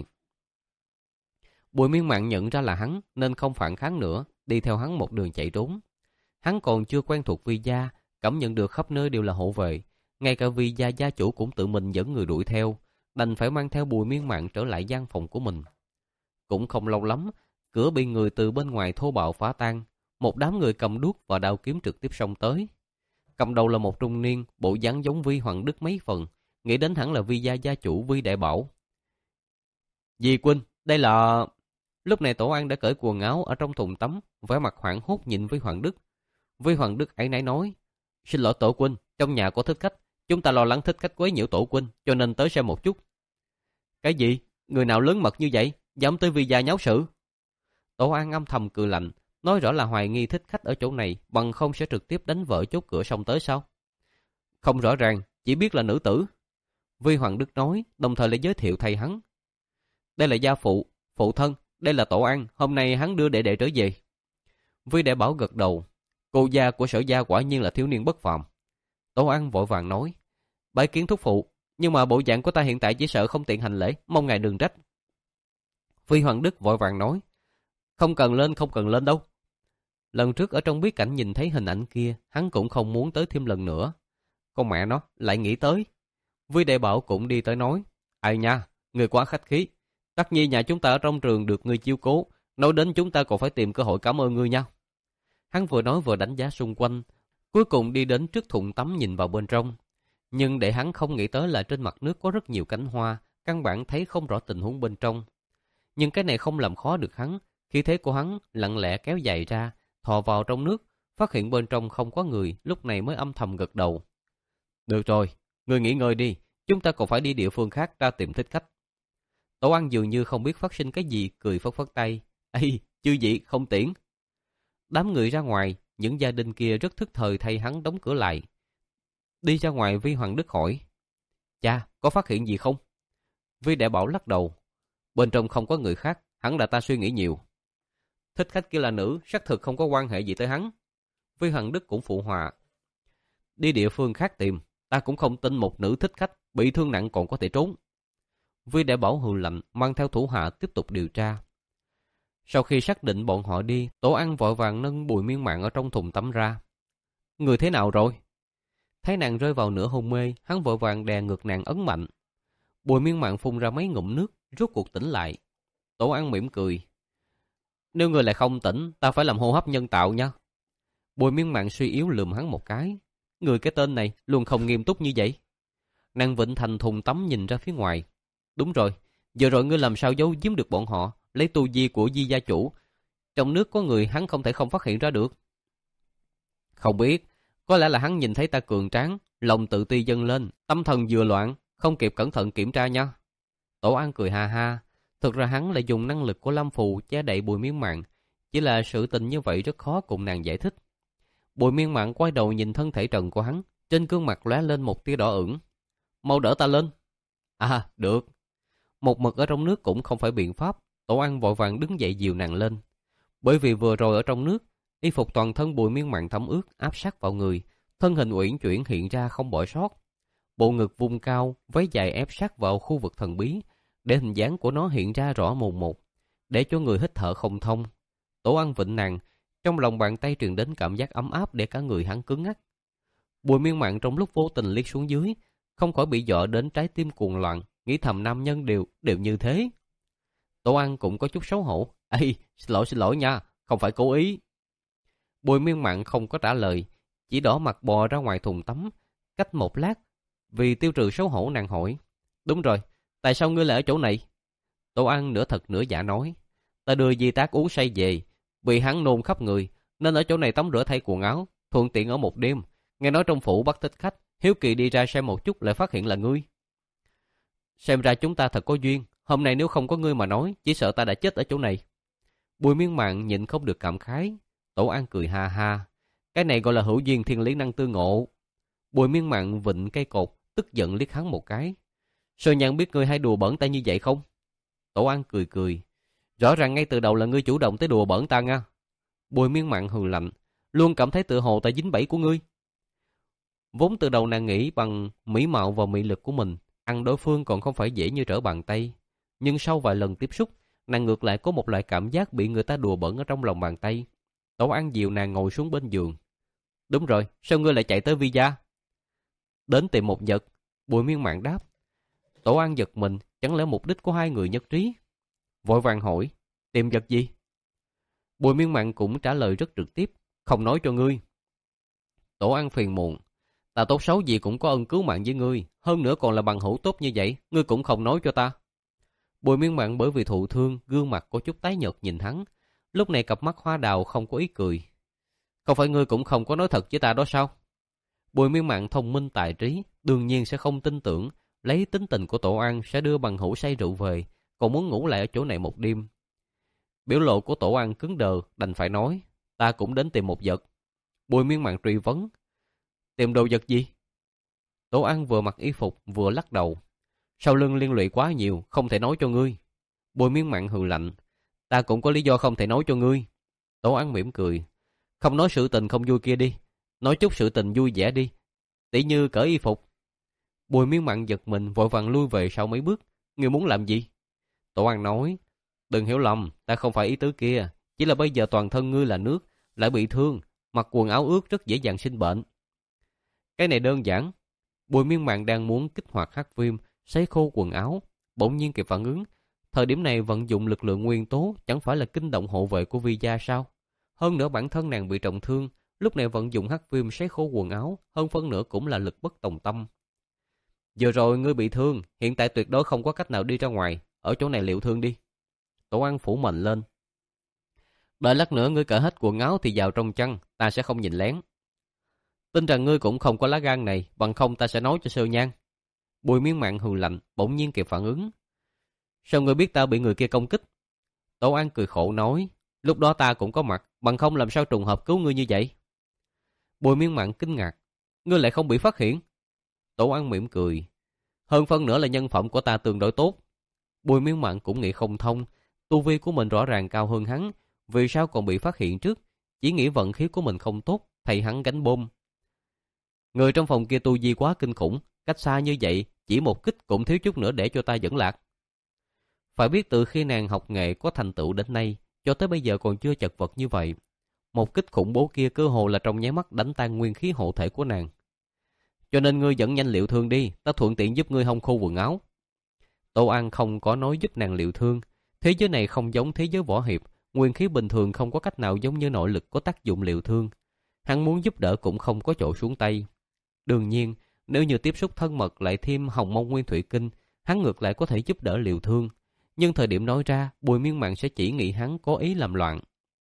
Bùi Miên Mạn nhận ra là hắn nên không phản kháng nữa, đi theo hắn một đường chạy trốn. Hắn còn chưa quen thuộc Vi gia, cảm nhận được khắp nơi đều là hộ vệ, ngay cả Vi gia gia chủ cũng tự mình dẫn người đuổi theo, đành phải mang theo Bùi Miên Mạn trở lại gian phòng của mình. Cũng không lâu lắm, cửa bị người từ bên ngoài thô bạo phá tan, một đám người cầm đuốc và đao kiếm trực tiếp xông tới. Cầm đầu là một trung niên, bộ dáng giống Vi Hoàng Đức mấy phần, nghĩ đến hẳn là Vi gia gia chủ Vi Đại Bảo. Dì Quynh, đây là... Lúc này Tổ An đã cởi quần áo ở trong thùng tắm, vẻ mặt hoảng hốt nhìn Vi Hoàng Đức. Vi Hoàng Đức áy náy nói, xin lỗi Tổ Quynh, trong nhà có thích khách, chúng ta lo lắng thích khách quấy nhiễu Tổ Quynh, cho nên tới xem một chút. Cái gì? Người nào lớn mật như vậy, dám tới Vi gia nháo sự? Tổ An âm thầm cười lạnh, nói rõ là hoài nghi thích khách ở chỗ này, bằng không sẽ trực tiếp đánh vỡ chốt cửa xông tới sao? Không rõ ràng, chỉ biết là nữ tử. Vi Hoàng Đức nói, đồng thời lại giới thiệu thầy hắn. Đây là gia phụ, phụ thân, đây là Tổ An, hôm nay hắn đưa đệ đệ trở về. Vi Đại Bảo gật đầu, cô gia của Sở gia quả nhiên là thiếu niên bất phàm. Tổ An vội vàng nói, bái kiến thúc phụ, nhưng mà bộ dạng của ta hiện tại chỉ sợ không tiện hành lễ, mong ngài đừng trách. Vi Hoàng Đức vội vàng nói, không cần lên, không cần lên đâu. Lần trước ở trong bí cảnh nhìn thấy hình ảnh kia, hắn cũng không muốn tới thêm lần nữa. Con mẹ nó, lại nghĩ tới. Vi Đại Bảo cũng đi tới nói, ai nha, người quá khách khí. Tất nhiên nhà chúng ta ở trong trường được người chiêu cố, nói đến chúng ta còn phải tìm cơ hội cảm ơn ngươi nha. Hắn vừa nói vừa đánh giá xung quanh, cuối cùng đi đến trước thùng tắm nhìn vào bên trong. Nhưng để hắn không nghĩ tới là trên mặt nước có rất nhiều cánh hoa, căn bản thấy không rõ tình huống bên trong. Nhưng cái này không làm khó được hắn, khí thế của hắn lặng lẽ kéo dài ra, thò vào trong nước, phát hiện bên trong không có người, lúc này mới âm thầm gật đầu. Được rồi, ngươi nghỉ ngơi đi, chúng ta còn phải đi địa phương khác ra tìm thích khách. Tổ An dường như không biết phát sinh cái gì, cười phất phất tay. Ây, chư vị không tiễn. Đám người ra ngoài, những gia đình kia rất thức thời thay hắn đóng cửa lại. Đi ra ngoài Vi Hoàng Đức hỏi, cha, có phát hiện gì không? Vi Đại Bảo lắc đầu, bên trong không có người khác, hẳn là ta suy nghĩ nhiều. Thích khách kia là nữ, xác thực không có quan hệ gì tới hắn. Vi Hoàng Đức cũng phụ họa, đi địa phương khác tìm, ta cũng không tin một nữ thích khách bị thương nặng còn có thể trốn. Vi Đại Bảo hừ lạnh, mang theo thủ hạ tiếp tục điều tra. Sau khi xác định bọn họ đi, Tổ An vội vàng nâng Bùi Miên Mạn ở trong thùng tắm ra. Người thế nào rồi? Thấy nàng rơi vào nửa hôn mê, hắn vội vàng đè ngược nàng ấn mạnh. Bùi Miên Mạn phun ra mấy ngụm nước, rốt cuộc tỉnh lại. Tổ An mỉm cười. Nếu người lại không tỉnh, ta phải làm hô hấp nhân tạo nha. Bùi Miên Mạn suy yếu lườm hắn một cái. Người cái tên này luôn không nghiêm túc như vậy. Nàng vịnh thành thùng tắm nhìn ra phía ngoài. Đúng rồi, giờ rồi ngươi làm sao giấu giếm được bọn họ, lấy tu vi của Di gia chủ. Trong nước có người hắn không thể không phát hiện ra được. Không biết, có lẽ là hắn nhìn thấy ta cường tráng, lòng tự ti dâng lên, tâm thần vừa loạn, không kịp cẩn thận kiểm tra nha. Tổ An cười ha ha, thực ra hắn lại dùng năng lực của Lâm Phù che đậy Bùi Miên Mạn, chỉ là sự tình như vậy rất khó cùng nàng giải thích. Bùi Miên Mạn quay đầu nhìn thân thể trần của hắn, trên gương mặt lóe lên một tia đỏ ửng. Mau đỡ ta lên. À, được. Một mực ở trong nước cũng không phải biện pháp, Tổ An vội vàng đứng dậy dìu nàng lên. Bởi vì vừa rồi ở trong nước, y phục toàn thân Bùi Miên Mạn thấm ướt áp sát vào người, thân hình uyển chuyển hiện ra không bỏ sót. Bộ ngực vung cao, váy dài ép sát vào khu vực thần bí, để hình dáng của nó hiện ra rõ mồn một, để cho người hít thở không thông. Tổ An vịnh nàng, trong lòng bàn tay truyền đến cảm giác ấm áp để cả người hắn cứng ngắc. Bùi Miên Mạn trong lúc vô tình liếc xuống dưới, không khỏi bị dọa đến trái tim cuồng loạn, nghĩ thầm nam nhân đều đều như thế. Tổ An cũng có chút xấu hổ. Ê, xin lỗi xin lỗi nha, không phải cố ý. Bùi Miên Mạn không có trả lời, chỉ đỏ mặt bò ra ngoài thùng tắm. Cách một lát, vì tiêu trừ xấu hổ nàng hỏi. Đúng rồi, tại sao ngươi lại ở chỗ này? Tổ An nửa thật nửa giả nói. Ta đưa Di Tác uống say về, vì hắn nôn khắp người, nên ở chỗ này tắm rửa thay quần áo, thuận tiện ở một đêm. Nghe nói trong phủ bắt thích khách, hiếu kỳ đi ra xem một chút lại phát hiện là ngươi. Xem ra chúng ta thật có duyên, hôm nay nếu không có ngươi mà nói, chỉ sợ ta đã chết ở chỗ này. Bùi Miên Mạn nhịn không được cảm khái. Tổ An cười ha ha. Cái này gọi là hữu duyên thiên lý năng tư ngộ. Bùi Miên Mạn vịnh cây cột, tức giận liếc hắn một cái. Sao Nhan biết ngươi hay đùa bỡn ta như vậy không? Tổ An cười cười. Rõ ràng ngay từ đầu là ngươi chủ động tới đùa bỡn ta nha. Bùi Miên Mạn hừ lạnh. Luôn cảm thấy tự hồ ta dính bẫy của ngươi. Vốn từ đầu nàng nghĩ bằng mỹ mạo và mị lực của mình, ăn đối phương còn không phải dễ như trở bàn tay. Nhưng sau vài lần tiếp xúc, nàng ngược lại có một loại cảm giác bị người ta đùa bỡn ở trong lòng bàn tay. Tổ An dìu nàng ngồi xuống bên giường. Đúng rồi, sao ngươi lại chạy tới Vi gia? Đến tìm một vật. Bùi Miên Mạn đáp. Tổ An giật mình, chẳng lẽ mục đích của hai người nhất trí? Vội vàng hỏi, tìm vật gì? Bùi Miên Mạn cũng trả lời rất trực tiếp, không nói cho ngươi. Tổ An phiền muộn. Ta tốt xấu gì cũng có ân cứu mạng với ngươi, hơn nữa còn là bằng hữu tốt như vậy, ngươi cũng không nói cho ta. Bùi Miên Mạn bởi vì thụ thương, gương mặt có chút tái nhợt nhìn hắn. Lúc này cặp mắt hoa đào không có ý cười. Không phải ngươi cũng không có nói thật với ta đó sao? Bùi Miên Mạn thông minh tài trí, đương nhiên sẽ không tin tưởng, lấy tính tình của Tổ An sẽ đưa bằng hữu say rượu về, còn muốn ngủ lại ở chỗ này một đêm. Biểu lộ của Tổ An cứng đờ, đành phải nói, ta cũng đến tìm một vật. Bùi Miên Mạn truy vấn, tìm đồ vật gì? Tổ An vừa mặc y phục vừa lắc đầu. Sau lưng liên lụy quá nhiều, không thể nói cho ngươi. Bùi Miên Mạn hừ lạnh, ta cũng có lý do không thể nói cho ngươi. Tổ An mỉm cười, không nói sự tình không vui kia đi, nói chút sự tình vui vẻ đi, tỉ như cởi y phục. Bùi Miên Mạn giật mình vội vàng lui về sau mấy bước. Ngươi muốn làm gì? Tổ An nói, đừng hiểu lầm, ta không phải ý tứ kia, chỉ là bây giờ toàn thân ngươi là nước, lại bị thương, mặc quần áo ướt rất dễ dàng sinh bệnh. Cái này đơn giản. Bùi Miên Mạn đang muốn kích hoạt hắc viêm, sấy khô quần áo, bỗng nhiên kịp phản ứng. Thời điểm này vận dụng lực lượng nguyên tố chẳng phải là kinh động hộ vệ của Vi gia sao? Hơn nữa bản thân nàng bị trọng thương, lúc này vận dụng hắc viêm sấy khô quần áo, hơn phân nửa cũng là lực bất tòng tâm. Giờ rồi ngươi bị thương, hiện tại tuyệt đối không có cách nào đi ra ngoài, ở chỗ này liệu thương đi. Tổ An phủ mệnh lên. Đợi lát nữa ngươi cởi hết quần áo thì vào trong chăn, ta sẽ không nhìn lén. Tin rằng ngươi cũng không có lá gan này, bằng không ta sẽ nói cho Sơ Nhan. Bùi Miên Mạn hừ lạnh, bỗng nhiên kịp phản ứng. Sao ngươi biết ta bị người kia công kích? Tổ An cười khổ nói, lúc đó ta cũng có mặt, bằng không làm sao trùng hợp cứu ngươi như vậy? Bùi Miên Mạn kinh ngạc, ngươi lại không bị phát hiện? Tổ An mỉm cười, hơn phân nửa là nhân phẩm của ta tương đối tốt. Bùi Miên Mạn cũng nghĩ không thông, tu vi của mình rõ ràng cao hơn hắn, vì sao còn bị phát hiện trước? Chỉ nghĩ vận khí của mình không tốt, thầy hắn gánh bom. Người trong phòng kia tu vi quá kinh khủng, cách xa như vậy, chỉ một kích cũng thiếu chút nữa để cho ta dẫn lạc. Phải biết từ khi nàng học nghệ có thành tựu đến nay, cho tới bây giờ còn chưa chật vật như vậy. Một kích khủng bố kia cơ hồ là trong nháy mắt đánh tan nguyên khí hộ thể của nàng. Cho nên ngươi dẫn nhanh liệu thương đi, ta thuận tiện giúp ngươi hong khô quần áo. Tô An không có nói giúp nàng liệu thương. Thế giới này không giống thế giới võ hiệp, nguyên khí bình thường không có cách nào giống như nội lực có tác dụng liệu thương. Hắn muốn giúp đỡ cũng không có chỗ xuống tay. Đương nhiên, nếu như tiếp xúc thân mật lại thêm hồng mông nguyên thủy kinh, hắn ngược lại có thể giúp đỡ Liều Thương. Nhưng thời điểm nói ra, Bùi Miên Mạn sẽ chỉ nghĩ hắn có ý làm loạn.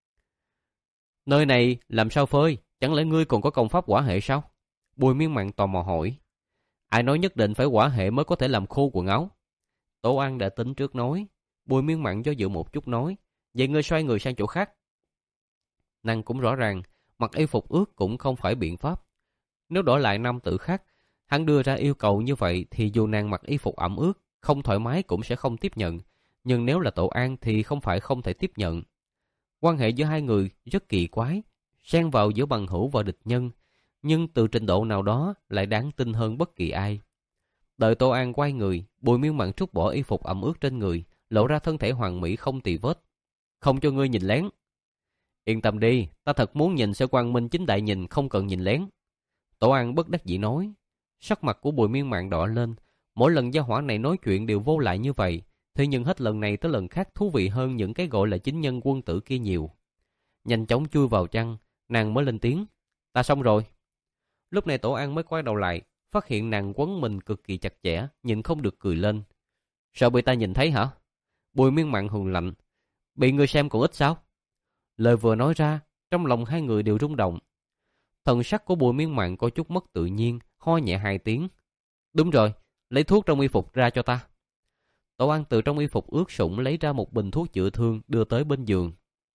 Nơi này làm sao phơi? Chẳng lẽ ngươi còn có công pháp hỏa hệ sao? Bùi Miên Mạn tò mò hỏi. Ai nói nhất định phải hỏa hệ mới có thể làm khô quần áo? Tổ An đã tính trước nói. Bùi Miên Mạn do dự một chút nói. Vậy ngươi xoay người sang chỗ khác. Nàng cũng rõ ràng, mặc y phục ướt cũng không phải biện pháp. Nếu đổi lại nam tử khác, hắn đưa ra yêu cầu như vậy thì dù nàng mặc y phục ẩm ướt, không thoải mái cũng sẽ không tiếp nhận. Nhưng nếu là Tổ An thì không phải không thể tiếp nhận. Quan hệ giữa hai người rất kỳ quái, xen vào giữa bằng hữu và địch nhân, nhưng từ trình độ nào đó lại đáng tin hơn bất kỳ ai. Đợi Tô An quay người, Bùi Miên Mạn trút bỏ y phục ẩm ướt trên người, lộ ra thân thể hoàn mỹ không tì vết. Không cho ngươi nhìn lén. Yên tâm đi, ta thật muốn nhìn sẽ quang minh chính đại nhìn, không cần nhìn lén. Tổ An bất đắc dĩ nói. Sắc mặt của Bùi Miên Mạn đỏ lên. Mỗi lần gia hỏa này nói chuyện đều vô lại như vậy, thế nhưng hết lần này tới lần khác thú vị hơn những cái gọi là chính nhân quân tử kia nhiều. Nhanh chóng chui vào chăn, nàng mới lên tiếng. Ta xong rồi. Lúc này Tổ An mới quay đầu lại, phát hiện nàng quấn mình cực kỳ chặt chẽ, nhìn không được cười lên. Sợ bị ta nhìn thấy hả? Bùi Miên Mạn hừ lạnh. Bị người xem còn ít sao? Lời vừa nói ra, trong lòng hai người đều rung động. Thần sắc của Bùi Miên Mạn có chút mất tự nhiên, ho nhẹ hai tiếng. Đúng rồi, lấy thuốc trong y phục ra cho ta. Tổ An từ trong y phục ướt sũng lấy ra một bình thuốc chữa thương đưa tới bên giường.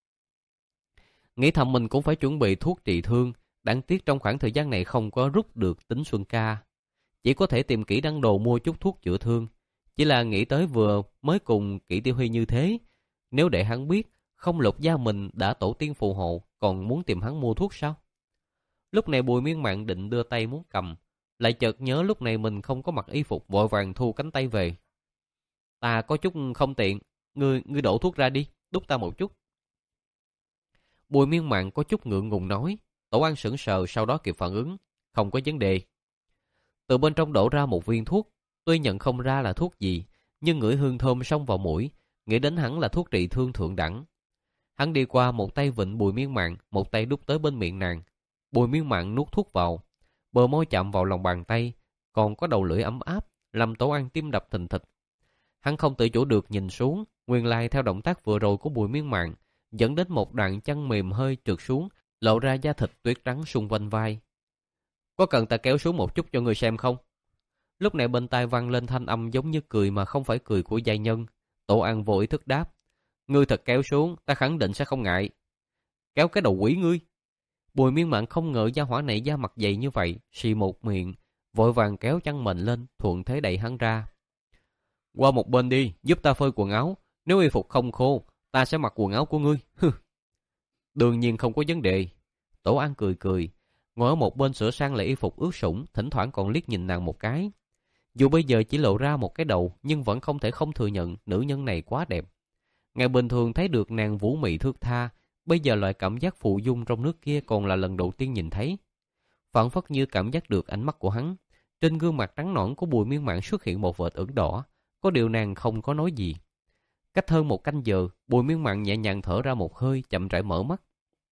Nghĩ thầm mình cũng phải chuẩn bị thuốc trị thương, đáng tiếc trong khoảng thời gian này không có rút được Tính Xuân ca. Chỉ có thể tìm Kỷ Đăng Đồ mua chút thuốc chữa thương. Chỉ là nghĩ tới vừa mới cùng Kỷ Tiêu Huy như thế, nếu để hắn biết không Lục gia mình đã tổ tiên phù hộ, còn muốn tìm hắn mua thuốc sao? Lúc này Bùi Miên Mạn định đưa tay muốn cầm, lại chợt nhớ lúc này mình không có mặc y phục, vội vàng thu cánh tay về. Ta có chút không tiện, ngươi ngươi đổ thuốc ra đi, đút ta một chút. Bùi Miên Mạn có chút ngượng ngùng nói. Tổ An sững sờ, sau đó kịp phản ứng. Không có vấn đề. Từ bên trong đổ ra một viên thuốc, tuy nhận không ra là thuốc gì, nhưng ngửi hương thơm xông vào mũi, nghĩ đến hẳn là thuốc trị thương thượng đẳng. Hắn đi qua, một tay vịn Bùi Miên Mạn, một tay đút tới bên miệng nàng. Bùi Miên Mạn nuốt thuốc vào, bờ môi chạm vào lòng bàn tay, còn có đầu lưỡi ấm áp, làm Tổ An tim đập thình thịch. Hắn không tự chủ được nhìn xuống, nguyên lai theo động tác vừa rồi của Bùi Miên Mạn, dẫn đến một đoạn chân mềm hơi trượt xuống, lộ ra da thịt tuyết trắng xung quanh vai. Có cần ta kéo xuống một chút cho người xem không? Lúc này bên tai vang lên thanh âm giống như cười mà không phải cười của giai nhân. Tổ An vô ý thức đáp. Ngươi thật kéo xuống, ta khẳng định sẽ không ngại. Kéo cái đầu quỷ ngươi. Bùi Miên Mạn không ngờ gia hỏa này da mặt dày như vậy, xì một miệng, vội vàng kéo chăn mền lên, thuận thế đẩy hắn ra. Qua một bên đi, giúp ta phơi quần áo. Nếu y phục không khô, ta sẽ mặc quần áo của ngươi. Đương nhiên không có vấn đề. Tổ An cười cười, ngồi ở một bên sửa sang lại y phục ướt sũng, thỉnh thoảng còn liếc nhìn nàng một cái. Dù bây giờ chỉ lộ ra một cái đầu, nhưng vẫn không thể không thừa nhận nữ nhân này quá đẹp. Ngày bình thường thấy được nàng vũ mị thước tha, bây giờ loại cảm giác phụ dung trong nước kia còn là lần đầu tiên nhìn thấy. Phản phất như cảm giác được ánh mắt của hắn. Trên gương mặt trắng nõn của Bùi Miên Mạn xuất hiện một vệt ửng đỏ, có điều nàng không có nói gì. Cách hơn một canh giờ, Bùi Miên Mạn nhẹ nhàng thở ra một hơi, chậm rãi mở mắt.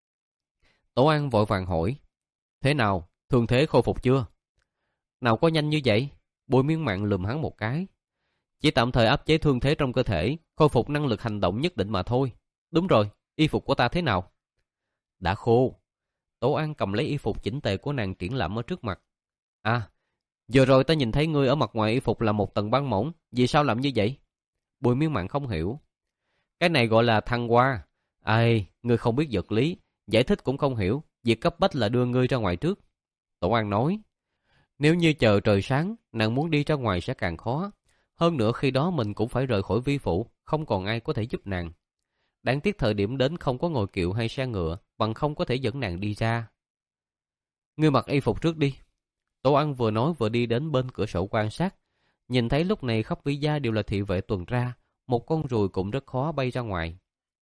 Tổ An vội vàng hỏi. Thế nào, thương thế khôi phục chưa? Nào có nhanh như vậy? Bùi Miên Mạn lườm hắn một cái. Chỉ tạm thời áp chế thương thế trong cơ thể, khôi phục năng lực hành động nhất định mà thôi. Đúng rồi, y phục của ta thế nào? Đã khô. Tổ An cầm lấy y phục chỉnh tề của nàng triển lãm ở trước mặt. À, giờ rồi ta nhìn thấy ngươi ở mặt ngoài y phục là một tầng băng mỏng, vì sao làm như vậy? Bùi Miên Mạn không hiểu. Cái này gọi là thăng hoa. Ai, ngươi không biết vật lý, giải thích cũng không hiểu, việc cấp bách là đưa ngươi ra ngoài trước. Tổ An nói. Nếu như chờ trời sáng, nàng muốn đi ra ngoài sẽ càng khó. Hơn nữa khi đó mình cũng phải rời khỏi vi phủ, không còn ai có thể giúp nàng. Đáng tiếc thời điểm đến không có ngồi kiệu hay xe ngựa, bằng không có thể dẫn nàng đi ra. Ngươi mặc y phục trước đi. Tổ An vừa nói vừa đi đến bên cửa sổ quan sát. Nhìn thấy lúc này khắp Vĩ Gia đều là thị vệ tuần tra, một con ruồi cũng rất khó bay ra ngoài.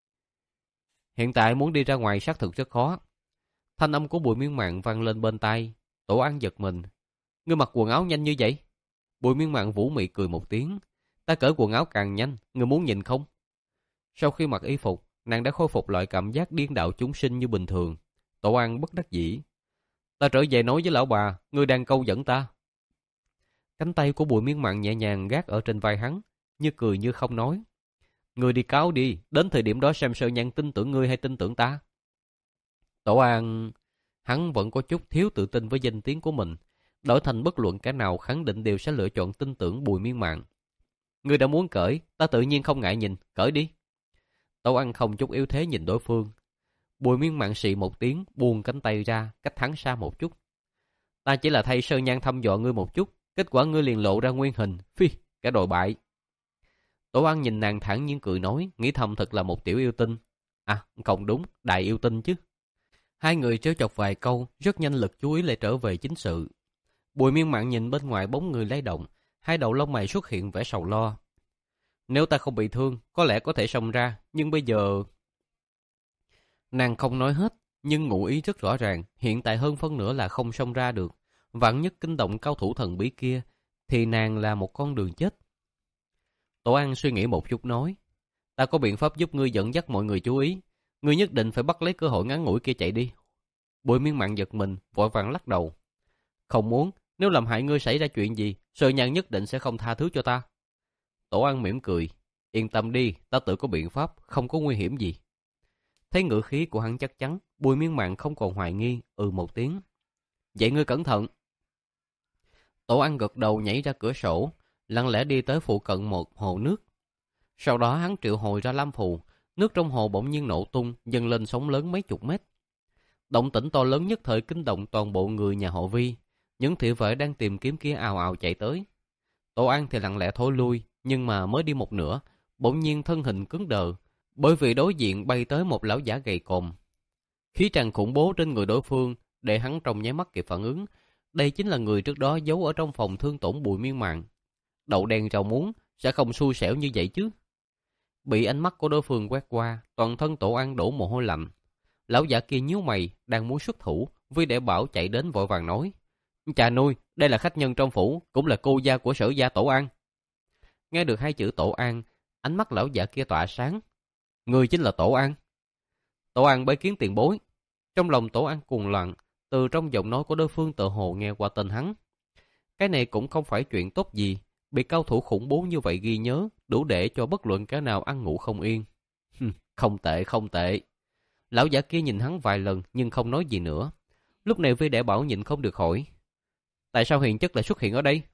Hiện tại muốn đi ra ngoài xác thực rất khó. Thanh âm của Bùi Miên Mạn vang lên bên tai. Tổ An giật mình. Ngươi mặc quần áo nhanh như vậy? Bùi Miên Mạn vũ mị cười một tiếng. Ta cởi quần áo càng nhanh, ngươi muốn nhìn không? Sau khi mặc y phục, nàng đã khôi phục loại cảm giác điên đạo chúng sinh như bình thường. Tổ An bất đắc dĩ. Ta trở về nói với lão bà, ngươi đang câu dẫn ta. Cánh tay của Bùi Miên Mạn nhẹ nhàng gác ở trên vai hắn, như cười như không nói. Ngươi đi cáo đi, đến thời điểm đó xem Sơn Nhan tin tưởng ngươi hay tin tưởng ta. Tổ An, hắn vẫn có chút thiếu tự tin với danh tiếng của mình. Đổi thành bất luận kẻ nào khẳng định đều sẽ lựa chọn tin tưởng Bùi Miên Mạn. Ngươi đã muốn cởi, ta tự nhiên không ngại nhìn, cởi đi. Tổ An không chút yếu thế nhìn đối phương. Bùi Miên Mạn xì một tiếng, buông cánh tay ra, cách hắn xa một chút. Ta chỉ là thay Sơn Nhan thăm dò ngươi một chút, kết quả ngươi liền lộ ra nguyên hình, phi, kẻ đồi bại. Tổ An nhìn nàng thẳng nhiên cười nói, nghĩ thầm thật là một tiểu yêu tinh. À, không đúng, đại yêu tinh chứ. Hai người trêu chọc vài câu, rất nhanh lực chú ý lại trở về chính sự. Bùi Miên Mạn nhìn bên ngoài bóng người lay động, hai đầu lông mày xuất hiện vẻ sầu lo. Nếu ta không bị thương, có lẽ có thể xông ra, nhưng bây giờ... Nàng không nói hết, nhưng ngụ ý rất rõ ràng, hiện tại hơn phân nửa là không xông ra được. Vạn nhất kinh động cao thủ thần bí kia, thì nàng là một con đường chết. Tổ An suy nghĩ một chút nói, ta có biện pháp giúp ngươi dẫn dắt mọi người chú ý, ngươi nhất định phải bắt lấy cơ hội ngắn ngủi kia chạy đi. Bùi Miên Mạn giật mình, vội vàng lắc đầu. Không muốn, nếu làm hại ngươi xảy ra chuyện gì, Sơn Nhan nhất định sẽ không tha thứ cho ta. Tổ An mỉm cười, yên tâm đi, ta tự có biện pháp, không có nguy hiểm gì. Thấy ngữ khí của hắn chắc chắn, Bùi Miên Mạn không còn hoài nghi, ừ một tiếng. Vậy ngươi cẩn thận. Tổ An gật đầu nhảy ra cửa sổ, lặng lẽ đi tới phụ cận một hồ nước. Sau đó hắn triệu hồi ra Lam Phù, nước trong hồ bỗng nhiên nổ tung, dâng lên sóng lớn mấy chục mét. Động tĩnh to lớn nhất thời kinh động toàn bộ người nhà họ Vi. Những thị vệ đang tìm kiếm kia ào ào chạy tới. Tổ An thì lặng lẽ thối lui, nhưng mà mới đi một nửa, bỗng nhiên thân hình cứng đờ, bởi vì đối diện bay tới một lão giả gầy còm. Khí tràn khủng bố trên người đối phương, để hắn trong nháy mắt kịp phản ứng. Đây chính là người trước đó giấu ở trong phòng thương tổn Bùi Miên Mạn. Đậu đen rau muống sẽ không xui xẻo như vậy chứ. Bị ánh mắt của đối phương quét qua, toàn thân Tổ An đổ mồ hôi lạnh. Lão giả kia nhíu mày, đang muốn xuất thủ, Vi Đệ Bảo chạy đến vội vàng nói: Chà nuôi, đây là khách nhân trong phủ, cũng là cô gia của Sở gia Tổ An. Nghe được hai chữ Tổ An, ánh mắt lão giả kia tỏa sáng. Người chính là Tổ An. Tổ An bái kiến tiền bối. Trong lòng Tổ An cuồng loạn, từ trong giọng nói của đối phương tự hồ nghe qua tên hắn. Cái này cũng không phải chuyện tốt gì, bị cao thủ khủng bố như vậy ghi nhớ, đủ để cho bất luận kẻ nào ăn ngủ không yên. Không tệ, không tệ. Lão giả kia nhìn hắn vài lần nhưng không nói gì nữa. Lúc này Vi Đệ Bảo nhịn không được hỏi: Tại sao hiền chất lại xuất hiện ở đây?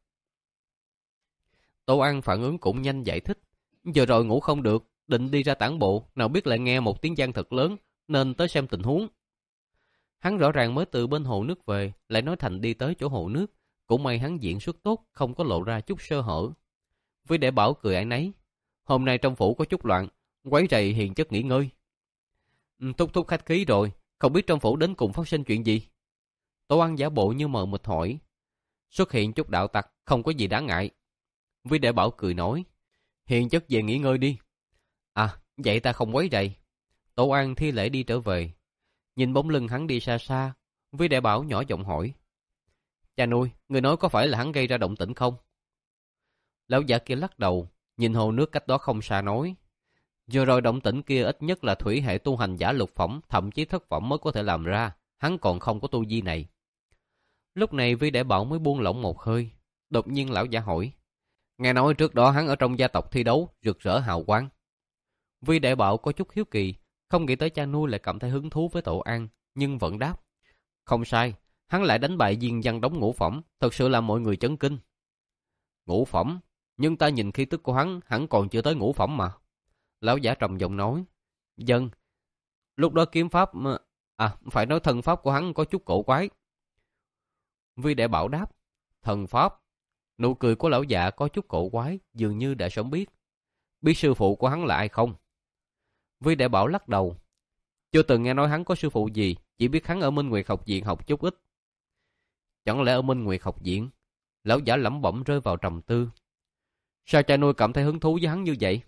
Tô An phản ứng cũng nhanh giải thích: Giờ rồi ngủ không được, định đi ra tản bộ, nào biết lại nghe một tiếng vang thật lớn, nên tới xem tình huống. Hắn rõ ràng mới từ bên hồ nước về, lại nói thành đi tới chỗ hồ nước. Cũng may hắn diễn xuất tốt, không có lộ ra chút sơ hở. Vi Đệ Bảo cười ái náy: Hôm nay trong phủ có chút loạn, quấy rầy hiền chất nghỉ ngơi. Thúc thúc khách khí rồi, không biết trong phủ đến cùng phát sinh chuyện gì. Tổ An giả bộ như mờ mịt hỏi. Xuất hiện chút đạo tặc, không có gì đáng ngại. Vi Đệ Bảo cười nói: Hiền chất về nghỉ ngơi đi. À, vậy ta không quấy rầy. Tổ An thi lễ đi trở về. Nhìn bóng lưng hắn đi xa xa, Vi Đệ Bảo nhỏ giọng hỏi: Cha nuôi, người nói có phải là hắn gây ra động tĩnh không? Lão giả kia lắc đầu, nhìn hồ nước cách đó không xa nói: Vừa rồi động tĩnh kia ít nhất là thủy hệ tu hành giả lục phẩm, thậm chí thất phẩm mới có thể làm ra, hắn còn không có tu vi này. Lúc này Vi Đệ Bảo mới buông lỏng một hơi. Đột nhiên lão giả hỏi: Nghe nói trước đó hắn ở trong gia tộc thi đấu rực rỡ hào quang. Vi Đệ Bảo có chút hiếu kỳ, không nghĩ tới cha nuôi lại cảm thấy hứng thú với Tổ An, nhưng vẫn đáp: Không sai, hắn lại đánh bại Diên Văn đống ngũ phẩm, thật sự làm mọi người chấn kinh. Ngũ phẩm? Nhưng ta nhìn khí tức của hắn, hắn còn chưa tới ngũ phẩm mà. Lão giả trầm giọng nói: Dân, lúc đó kiếm pháp... À, phải nói thần pháp của hắn có chút cổ quái. Vi Đệ Bảo đáp: Thần pháp? Nụ cười của lão giả có chút cổ quái, dường như đã sớm biết. Biết sư phụ của hắn là ai không? Vi Đệ Bảo lắc đầu: Chưa từng nghe nói hắn có sư phụ gì, chỉ biết hắn ở Minh Nguyệt học viện học chút ít. Chẳng lẽ ở Minh Nguyệt học viện? Lão giả lẩm bẩm rơi vào trầm tư. Sao cha nuôi cảm thấy hứng thú với hắn như vậy?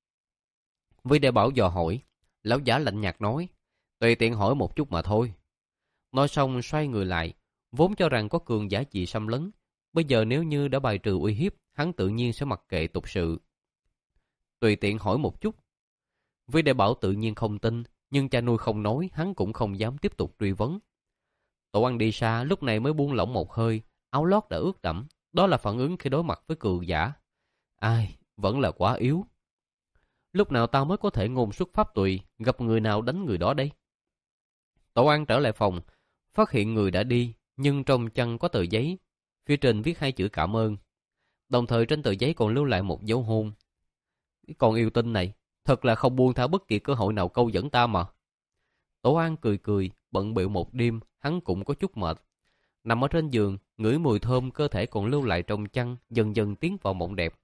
Vi Đệ Bảo dò hỏi. Lão giả lạnh nhạt nói: Tùy tiện hỏi một chút mà thôi. Nói xong xoay người lại, vốn cho rằng có cường giả gì xâm lấn, bây giờ nếu như đã bài trừ uy hiếp, hắn tự nhiên sẽ mặc kệ tục sự. Tùy tiện hỏi một chút. Vi Đệ Bảo tự nhiên không tin, nhưng cha nuôi không nói, hắn cũng không dám tiếp tục truy vấn. Tổ An đi xa, lúc này mới buông lỏng một hơi, áo lót đã ướt đẫm, Đó là phản ứng khi đối mặt với cường giả. Ai, vẫn là quá yếu. Lúc nào tao mới có thể ngôn xuất pháp tùy, gặp người nào đánh người đó đây? Tổ An trở lại phòng, phát hiện người đã đi, nhưng trong chăn có tờ giấy, phía trên viết hai chữ cảm ơn. Đồng thời trên tờ giấy còn lưu lại một dấu hôn. Cái con yêu tinh này, thật là không buông tha bất kỳ cơ hội nào câu dẫn ta mà. Tổ An cười cười, bận bịu một đêm, hắn cũng có chút mệt. Nằm ở trên giường, ngửi mùi thơm cơ thể còn lưu lại trong chăn, dần dần tiến vào mộng đẹp.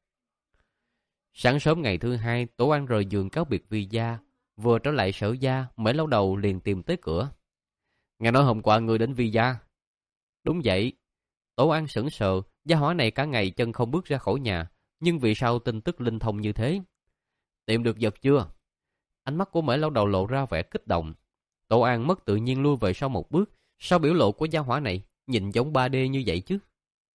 Sáng sớm ngày thứ hai, Tổ An rời giường cáo biệt Vi Gia. Vừa trở lại Sở Gia, Mễ Lão Đầu liền tìm tới cửa. Nghe nói hôm qua người đến Vi Gia. Đúng vậy. Tổ An sững sờ, gia hỏa này cả ngày chân không bước ra khỏi nhà, nhưng vì sao tin tức linh thông như thế? Tìm được vật chưa? Ánh mắt của Mễ Lão Đầu lộ ra vẻ kích động. Tổ An mất tự nhiên lui về sau một bước. Sao biểu lộ của gia hỏa này nhìn giống ba D như vậy chứ?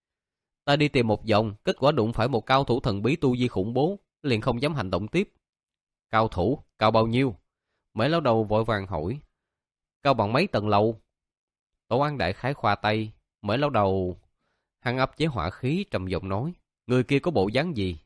Ta đi tìm một vòng, kết quả đụng phải một cao thủ thần bí tu vi khủng bố, liền không dám hành động tiếp. Cao thủ? Cao bao nhiêu? Mễ Lão Đầu vội vàng hỏi. Cao bằng mấy tầng lầu? Tổ An đại khái khoa tay. Mễ Lão Đầu hắn áp chế hỏa khí, trầm giọng nói. Người kia có bộ dáng gì?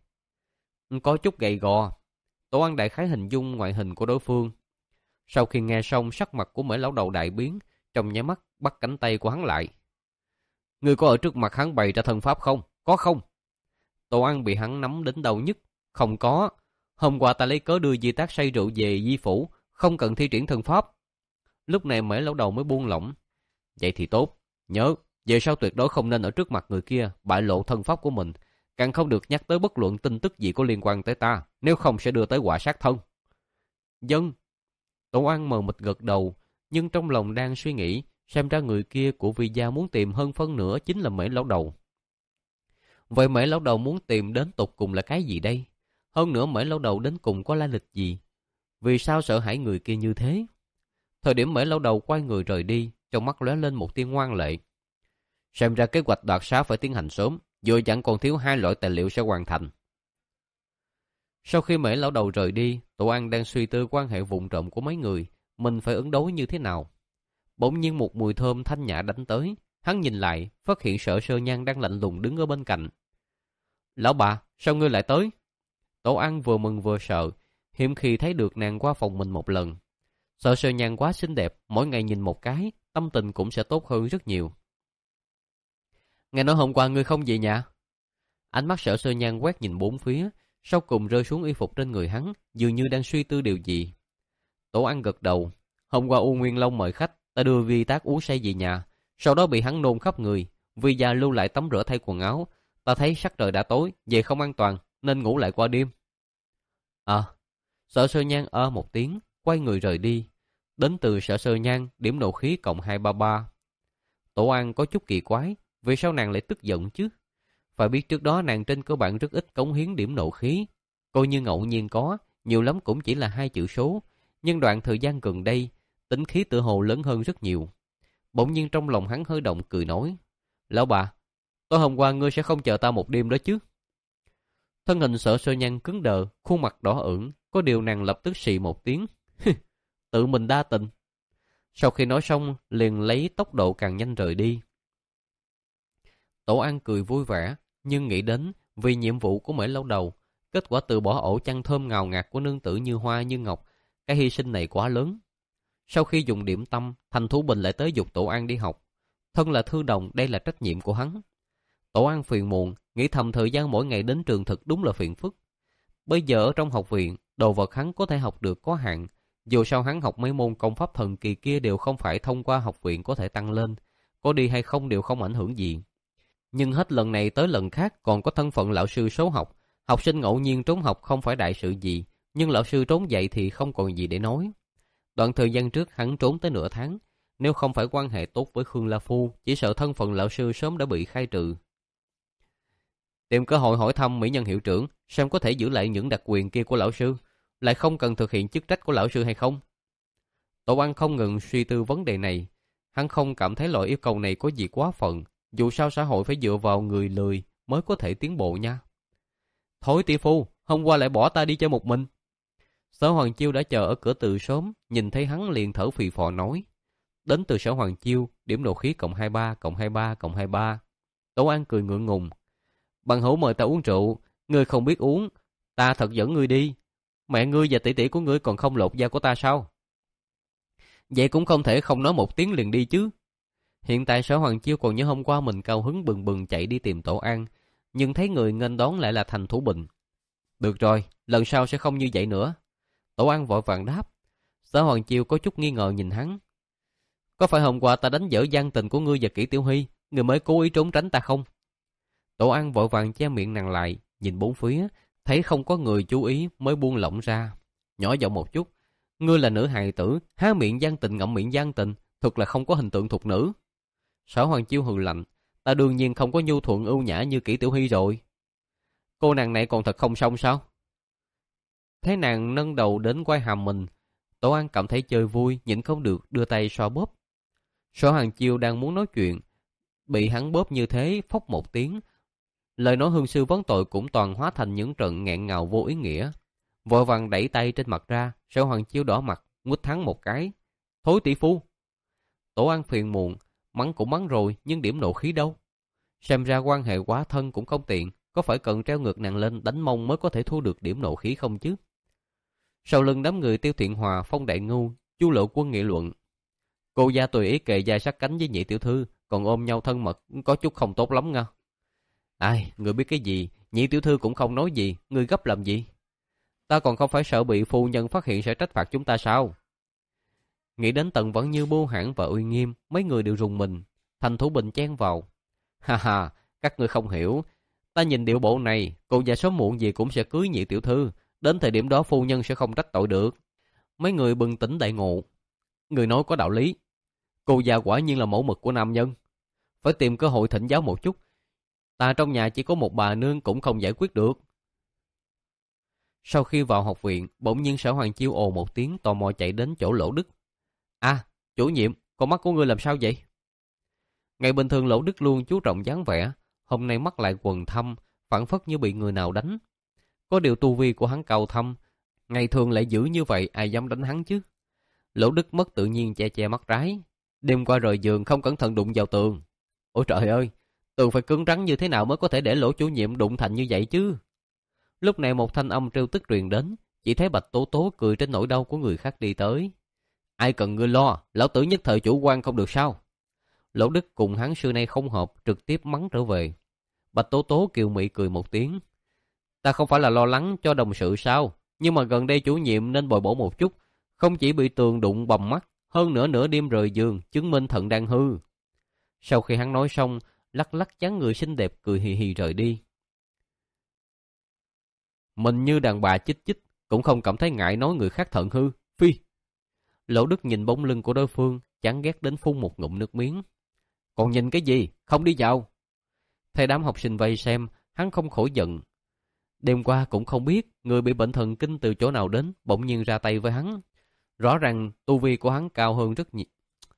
Có chút gầy gò. Tổ An đại khái hình dung ngoại hình của đối phương. Sau khi nghe xong, sắc mặt của Mễ Lão Đầu đại biến, trong nháy mắt bắt cánh tay của hắn lại. Người có ở trước mặt hắn bày ra thân pháp không? Có không? Tổ An bị hắn nắm đến đầu nhức. Không có. Hôm qua ta lấy cớ đưa Di Tác say rượu về Di Phủ, không cần thi triển thân pháp. Lúc này Mễ Lão Đầu mới buông lỏng. Vậy thì tốt. Nhớ, về sau tuyệt đối không nên ở trước mặt người kia bại lộ thân pháp của mình, càng không được nhắc tới bất luận tin tức gì có liên quan tới ta, nếu không sẽ đưa tới quả sát thân. Dân. Tổ An mờ mịt gật đầu, nhưng trong lòng đang suy nghĩ, xem ra người kia của Vi Gia muốn tìm hơn phân nửa chính là Mễ Lão Đầu. Vậy Mễ Lão Đầu muốn tìm đến tột cùng là cái gì đây? Hơn nữa Mễ Lão Đầu đến cùng có lai lịch gì? Vì sao sợ hãi người kia như thế? Thời điểm Mễ Lão Đầu quay người rời đi, trong mắt lóe lên một tia ngoan lệ. Xem ra kế hoạch đoạt xá phải tiến hành sớm, vừa chẳng còn thiếu hai loại tài liệu sẽ hoàn thành. Sau khi Mễ Lão Đầu rời đi, Tổ An đang suy tư quan hệ vụng trộm của mấy người, mình phải ứng đối như thế nào. Bỗng nhiên một mùi thơm thanh nhã đánh tới, hắn nhìn lại, phát hiện Sở Sơ Nhan đang lạnh lùng đứng ở bên cạnh. Lão bà, sao ngươi lại tới? Tổ An vừa mừng vừa sợ, hiếm khi thấy được nàng qua phòng mình một lần. Sở Sơ Nhan quá xinh đẹp, mỗi ngày nhìn một cái, tâm tình cũng sẽ tốt hơn rất nhiều. Nghe nói hôm qua ngươi không về nhà. Ánh mắt Sở Sơ Nhan quét nhìn bốn phía, sau cùng rơi xuống y phục trên người hắn, dường như đang suy tư điều gì. Tổ An gật đầu. Hôm qua U Nguyên Long mời khách, ta đưa Vi Tác uống say về nhà, sau đó bị hắn nôn khắp người. Vi Gia lưu lại tắm rửa thay quần áo, ta thấy sắc trời đã tối, về không an toàn, nên ngủ lại qua đêm. À, Sở Sơ Nhan ơ một tiếng, quay người rời đi. Đến từ Sở Sơ Nhan, điểm nộ khí cộng hai ba ba. Tổ An có chút kỳ quái, vì sao nàng lại tức giận chứ? Phải biết trước đó nàng trên cơ bản rất ít cống hiến điểm nộ khí, coi như ngẫu nhiên có, nhiều lắm cũng chỉ là hai chữ số. Nhưng đoạn thời gian gần đây, tính khí tự hồ lớn hơn rất nhiều. Bỗng nhiên trong lòng hắn hơi động, cười nói. Lão bà, tối hôm qua ngươi sẽ không chờ ta một đêm đó chứ? Thân hình Sở Sơ Nhan cứng đờ, khuôn mặt đỏ ửng, có điều nàng lập tức xì một tiếng. Tự mình đa tình. Sau khi nói xong, liền lấy tốc độ càng nhanh rời đi. Tổ An cười vui vẻ, nhưng nghĩ đến vì nhiệm vụ của Mễ Lão Đầu, kết quả từ bỏ ổ chăn thơm ngào ngạt của nương tử như hoa như ngọc, cái hy sinh này quá lớn. Sau khi dùng điểm tâm, Thành Thủ Bình lại tới giục Tổ An đi học. Thân là thư đồng, đây là trách nhiệm của hắn. Tổ An phiền muộn, nghĩ thầm thời gian mỗi ngày đến trường thực đúng là phiền phức. Bây giờ ở trong học viện, đồ vật hắn có thể học được có hạn. Dù sao hắn học mấy môn công pháp thần kỳ kia đều không phải thông qua học viện có thể tăng lên, có đi hay không đều không ảnh hưởng gì. Nhưng hết lần này tới lần khác còn có thân phận lão sư số học. Học sinh ngẫu nhiên trốn học không phải đại sự gì, nhưng lão sư trốn dậy thì không còn gì để nói. Đoạn thời gian trước hắn trốn tới nửa tháng, nếu không phải quan hệ tốt với Khương La Phu, chỉ sợ thân phận lão sư sớm đã bị khai trừ. Tìm cơ hội hỏi thăm mỹ nhân hiệu trưởng, xem có thể giữ lại những đặc quyền kia của lão sư, lại không cần thực hiện chức trách của lão sư hay không. Tổ An không ngừng suy tư vấn đề này, hắn không cảm thấy loại yêu cầu này có gì quá phận, dù sao xã hội phải dựa vào người lười mới có thể tiến bộ nha. Thôi tỷ phu, hôm qua lại bỏ ta đi chơi một mình. Sở Hoàng Chiêu đã chờ ở cửa từ sớm, nhìn thấy hắn liền thở phì phò nói. Đến từ Sở Hoàng Chiêu, điểm nộ khí cộng hai ba, cộng hai ba, cộng hai ba. Tổ An cười ngượng ngùng. Bằng hữu mời ta uống rượu, ngươi không biết uống, ta thật dẫn ngươi đi. Mẹ ngươi và tỷ tỷ của ngươi còn không lột da của ta sao? Vậy cũng không thể không nói một tiếng liền đi chứ. Hiện tại Sở Hoàng Chiêu còn nhớ hôm qua mình cao hứng bừng bừng chạy đi tìm Tổ An, nhưng thấy người nghênh đón lại là Thành Thủ Bình. Được rồi, lần sau sẽ không như vậy nữa. Tổ An vội vàng đáp. Sở Hoàng Chiêu có chút nghi ngờ nhìn hắn. Có phải hôm qua ta đánh dở gian tình của ngươi và Kỷ Tiểu Hy, ngươi mới cố ý trốn tránh ta không? Tổ An vội vàng che miệng nàng lại, nhìn bốn phía, thấy không có người chú ý mới buông lỏng ra. Nhỏ giọng một chút. Ngươi là nữ hài tử, há miệng gian tình ngậm miệng gian tình, thật là không có hình tượng thục nữ. Sở Hoàng Chiêu hừ lạnh. Ta đương nhiên không có nhu thuận ưu nhã như Kỷ Tiểu Hy rồi. Cô nàng này còn thật không xong sao? Thấy nàng nâng đầu đến quay hàm mình, Tổ An cảm thấy chơi vui, nhịn không được đưa tay xoa bóp. Sở Hoàng Chiêu đang muốn nói chuyện, bị hắn bóp như thế, phốc một tiếng. Lời nói hương sư vấn tội cũng toàn hóa thành những trận nghẹn ngào vô ý nghĩa. Vội vàng đẩy tay trên mặt ra, Sở Hoàng Chiêu đỏ mặt, nguýt thắng một cái. Thối tỷ phu! Tổ An phiền muộn, mắng cũng mắng rồi, nhưng điểm nộ khí đâu? Xem ra quan hệ quá thân cũng không tiện, có phải cần treo ngược nàng lên đánh mông mới có thể thu được điểm nộ khí không chứ? Sau lưng đám người Tiêu Thiện Hòa, Phong Đại Ngưu, Chu Lộ Quân nghị luận. Cô gia tùy ý kề vai sát cánh với nhị tiểu thư, còn ôm nhau thân mật, có chút không tốt lắm nha. Ai, người biết cái gì, nhị tiểu thư cũng không nói gì, người gấp làm gì? Ta còn không phải sợ bị phu nhân phát hiện sẽ trách phạt chúng ta sao? Nghĩ đến Tần Vẫn Như, Bưu Hãn và Uy Nghiêm, mấy người đều rùng mình. Thành Thủ Bình chen vào. Ha ha, các ngươi không hiểu. Ta nhìn điệu bộ này, cô gia sớm muộn gì cũng sẽ cưới nhị tiểu thư. Đến thời điểm đó phu nhân sẽ không trách tội được. Mấy người bừng tỉnh đại ngộ. Người nói có đạo lý. Cô gia quả nhiên là mẫu mực của nam nhân. Phải tìm cơ hội thỉnh giáo một chút. Ta trong nhà chỉ có một bà nương cũng không giải quyết được. Sau khi vào học viện, bỗng nhiên Sở Hoàng Chiêu ồ một tiếng, tò mò chạy đến chỗ Lỗ Đức. À, chủ nhiệm, con mắt của ngươi làm sao vậy? Ngày bình thường Lỗ Đức luôn chú trọng dáng vẻ, hôm nay mắt lại quần thâm, phảng phất như bị người nào đánh. Có điều tu vi của hắn cao thâm, ngày thường lại giữ như vậy, ai dám đánh hắn chứ? Lỗ Đức mất tự nhiên che che mắt trái. Đêm qua rời giường không cẩn thận đụng vào tường. Ôi trời ơi, tường phải cứng rắn như thế nào mới có thể để Lỗ chủ nhiệm đụng thành như vậy chứ? Lúc này một thanh âm trêu tức truyền đến, chỉ thấy Bạch Tố Tố cười trên nỗi đau của người khác đi tới. Ai cần ngươi lo, lão tử nhất thời chủ quan không được sao? Lỗ Đức cùng hắn xưa nay không hợp, trực tiếp mắng trở về. Bạch Tố Tố kiều mị cười một tiếng. Ta không phải là lo lắng cho đồng sự sao, nhưng mà gần đây chủ nhiệm nên bồi bổ một chút, không chỉ bị tường đụng bầm mắt, hơn nữa nửa đêm rời giường, chứng minh thận đang hư. Sau khi hắn nói xong, lắc lắc dáng người xinh đẹp cười hì hì rời đi. Mình như đàn bà chích chích, cũng không cảm thấy ngại nói người khác thận hư, phi. Lỗ Đức nhìn bóng lưng của đối phương, chán ghét đến phun một ngụm nước miếng. Còn nhìn cái gì, không đi vào. Thấy đám học sinh vây xem, hắn không khỏi giận. Đêm qua cũng không biết người bị bệnh thần kinh từ chỗ nào đến, bỗng nhiên ra tay với hắn. Rõ ràng tu vi của hắn cao hơn rất nhiều.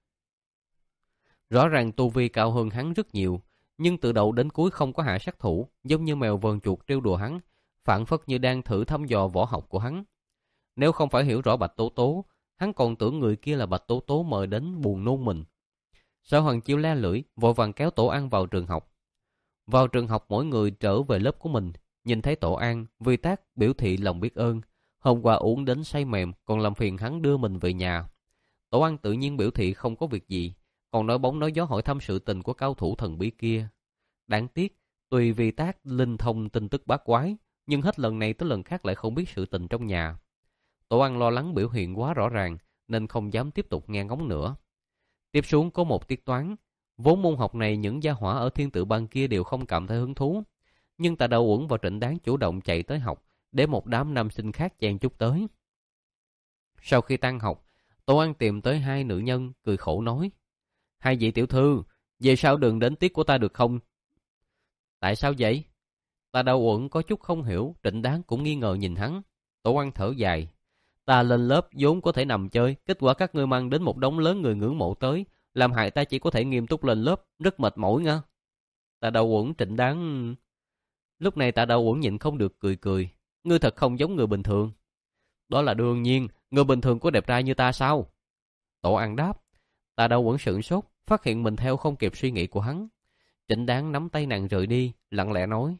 Rõ ràng tu vi cao hơn hắn rất nhiều, nhưng từ đầu đến cuối không có hạ sát thủ, giống như mèo vờn chuột trêu đùa hắn, phảng phất như đang thử thăm dò võ học của hắn. Nếu không phải hiểu rõ Bạch Tố Tố, hắn còn tưởng người kia là Bạch Tố Tố mời đến buồn nôn mình. Sở Hoàng Chiêu le lưỡi, vội vàng kéo Tổ An vào trường học. Vào trường học mỗi người trở về lớp của mình, nhìn thấy Tổ An, Vi Tác biểu thị lòng biết ơn. Hôm qua uống đến say mềm, còn làm phiền hắn đưa mình về nhà. Tổ An tự nhiên biểu thị không có việc gì, còn nói bóng nói gió hỏi thăm sự tình của cao thủ thần bí kia. Đáng tiếc, tuy Vi Tác linh thông tin tức bát quái, nhưng hết lần này tới lần khác lại không biết sự tình trong nhà. Tổ An lo lắng biểu hiện quá rõ ràng, nên không dám tiếp tục nghe ngóng nữa. Tiếp xuống có một tiết toán. Vốn môn học này những gia hỏa ở thiên tự bang kia đều không cảm thấy hứng thú. Nhưng Tạ Đậu Uẩn và Trịnh Đáng chủ động chạy tới học, để một đám nam sinh khác chen chúc tới. Sau khi tan học, Tổ An tìm tới hai nữ nhân, cười khổ nói. Hai vị tiểu thư, về sau đừng đến tiết của ta được không? Tại sao vậy? Tạ Đậu Uẩn có chút không hiểu, Trịnh Đáng cũng nghi ngờ nhìn hắn. Tổ An thở dài. Ta lên lớp vốn có thể nằm chơi, kết quả các ngươi mang đến một đống lớn người ngưỡng mộ tới, làm hại ta chỉ có thể nghiêm túc lên lớp, rất mệt mỏi nha. Tạ Đậu Uẩn Trịnh Đáng... Lúc này Tạ Đậu Uẩn nhịn không được cười cười. Ngươi thật không giống người bình thường. Đó là đương nhiên, người bình thường có đẹp trai như ta sao? Tổ An đáp. Tạ Đậu Uẩn sửng sốt, phát hiện mình theo không kịp suy nghĩ của hắn. Trịnh Đáng nắm tay nàng rời đi, lặng lẽ nói.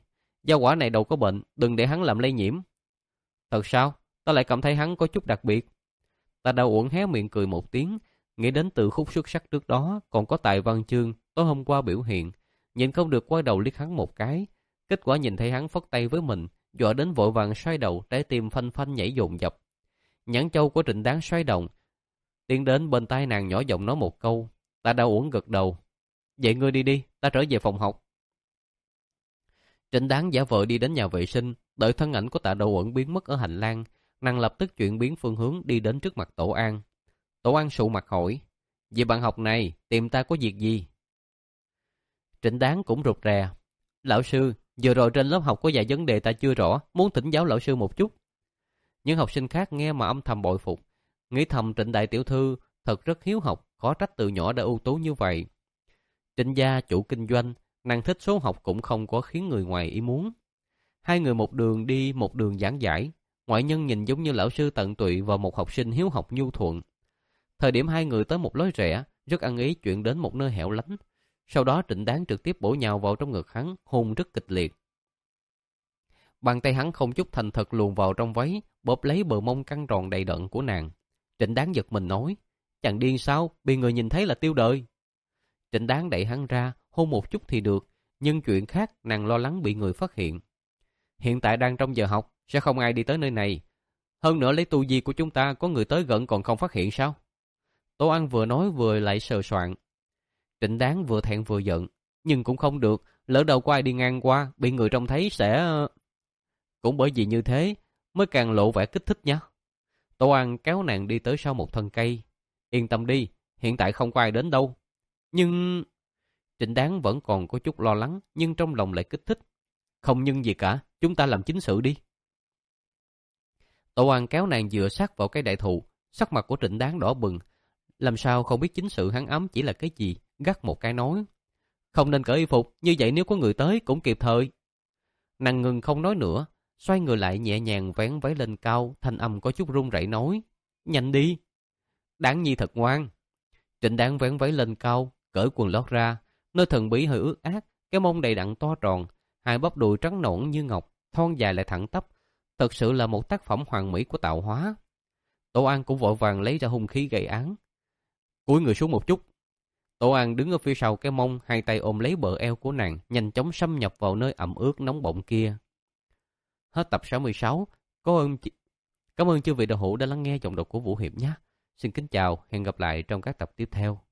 Gia quả này đâu có bệnh, đừng để hắn làm lây nhiễm. Thật sao? Ta lại cảm thấy hắn có chút đặc biệt. Ta Đao Uẩn hé miệng cười một tiếng, nghĩ đến từ khúc xuất sắc trước đó, còn có tài văn chương tối hôm qua biểu hiện, nhìn không được quay đầu liếc hắn một cái. Kết quả nhìn thấy hắn phất tay với mình, dọa đến vội vàng xoay đầu, trái tim phanh phanh nhảy dồn dập. Nhãn châu của Trịnh Đáng xoay động, tiến đến bên tai nàng nhỏ giọng nói một câu. Ta Đao Uẩn gật đầu. Vậy ngươi đi đi, ta trở về phòng học. Trịnh Đáng giả vờ đi đến nhà vệ sinh, đợi thân ảnh của Tạ Đao Uẩn biến mất ở hành lang, nàng lập tức chuyển biến phương hướng đi đến trước mặt Tổ An. Tổ An sụ mặt hỏi, vì bạn học này, tìm ta có việc gì? Trịnh Đáng cũng rụt rè. Lão sư, vừa rồi trên lớp học có vài vấn đề ta chưa rõ, muốn thỉnh giáo lão sư một chút. Những học sinh khác nghe mà âm thầm bội phục, nghĩ thầm Trịnh đại tiểu thư thật rất hiếu học, khó trách từ nhỏ đã ưu tú như vậy. Trịnh gia chủ kinh doanh, nàng thích số học cũng không có khiến người ngoài ý muốn. Hai người một đường đi một đường giảng giải, ngoại nhân nhìn giống như lão sư tận tụy và một học sinh hiếu học nhu thuận. Thời điểm hai người tới một lối rẽ, rất ăn ý chuyện đến một nơi hẻo lánh. Sau đó Trịnh Đáng trực tiếp bổ nhào vào trong ngực hắn, hôn rất kịch liệt. Bàn tay hắn không chút thành thật luồn vào trong váy, bóp lấy bờ mông căng tròn đầy đặn của nàng. Trịnh Đáng giật mình nói, chàng điên sao, bị người nhìn thấy là tiêu đời. Trịnh Đáng đẩy hắn ra, hôn một chút thì được, nhưng chuyện khác nàng lo lắng bị người phát hiện. Hiện tại đang trong giờ học, sẽ không ai đi tới nơi này. Hơn nữa lấy tu vi của chúng ta có người tới gần còn không phát hiện sao? Tô Ăn vừa nói vừa lại sờ soạn. Trịnh Đáng vừa thẹn vừa giận, nhưng cũng không được, lỡ đâu có ai đi ngang qua, bị người trông thấy sẽ... Cũng bởi vì như thế, mới càng lộ vẻ kích thích nhá. Tô Ăn kéo nàng đi tới sau một thân cây. Yên tâm đi, hiện tại không có ai đến đâu. Nhưng... Trịnh Đáng vẫn còn có chút lo lắng, nhưng trong lòng lại kích thích. Không nhưng gì cả, chúng ta làm chính sự đi. Tô An kéo nàng dựa sát vào cái đại thụ, sắc mặt của Trịnh Đáng đỏ bừng. Làm sao không biết chính sự hắn ấm chỉ là cái gì, gắt một cái nói. Không nên cởi y phục, như vậy nếu có người tới cũng kịp thời. Nàng ngừng không nói nữa, xoay người lại nhẹ nhàng vén váy lên cao, thanh âm có chút run rẩy nói. Nhanh đi. Đáng nhi thật ngoan. Trịnh Đáng vén váy lên cao, cởi quần lót ra, nơi thần bí hơi ướt át, cái mông đầy đặn to tròn, hai bắp đùi trắng nõn như ngọc, thon dài lại thẳng tắp, thật sự là một tác phẩm hoàn mỹ của tạo hóa. Tô An cũng vội vàng lấy ra hung khí gây án. Cúi người xuống một chút. Tô An đứng ở phía sau cái mông, hai tay ôm lấy bờ eo của nàng, nhanh chóng xâm nhập vào nơi ẩm ướt nóng bỏng kia. Hết tập sáu mươi sáu. Có ơn chị... Cảm ơn chư vị đạo hữu đã lắng nghe giọng đọc của Vũ Hiệp nhé. Xin kính chào, hẹn gặp lại trong các tập tiếp theo.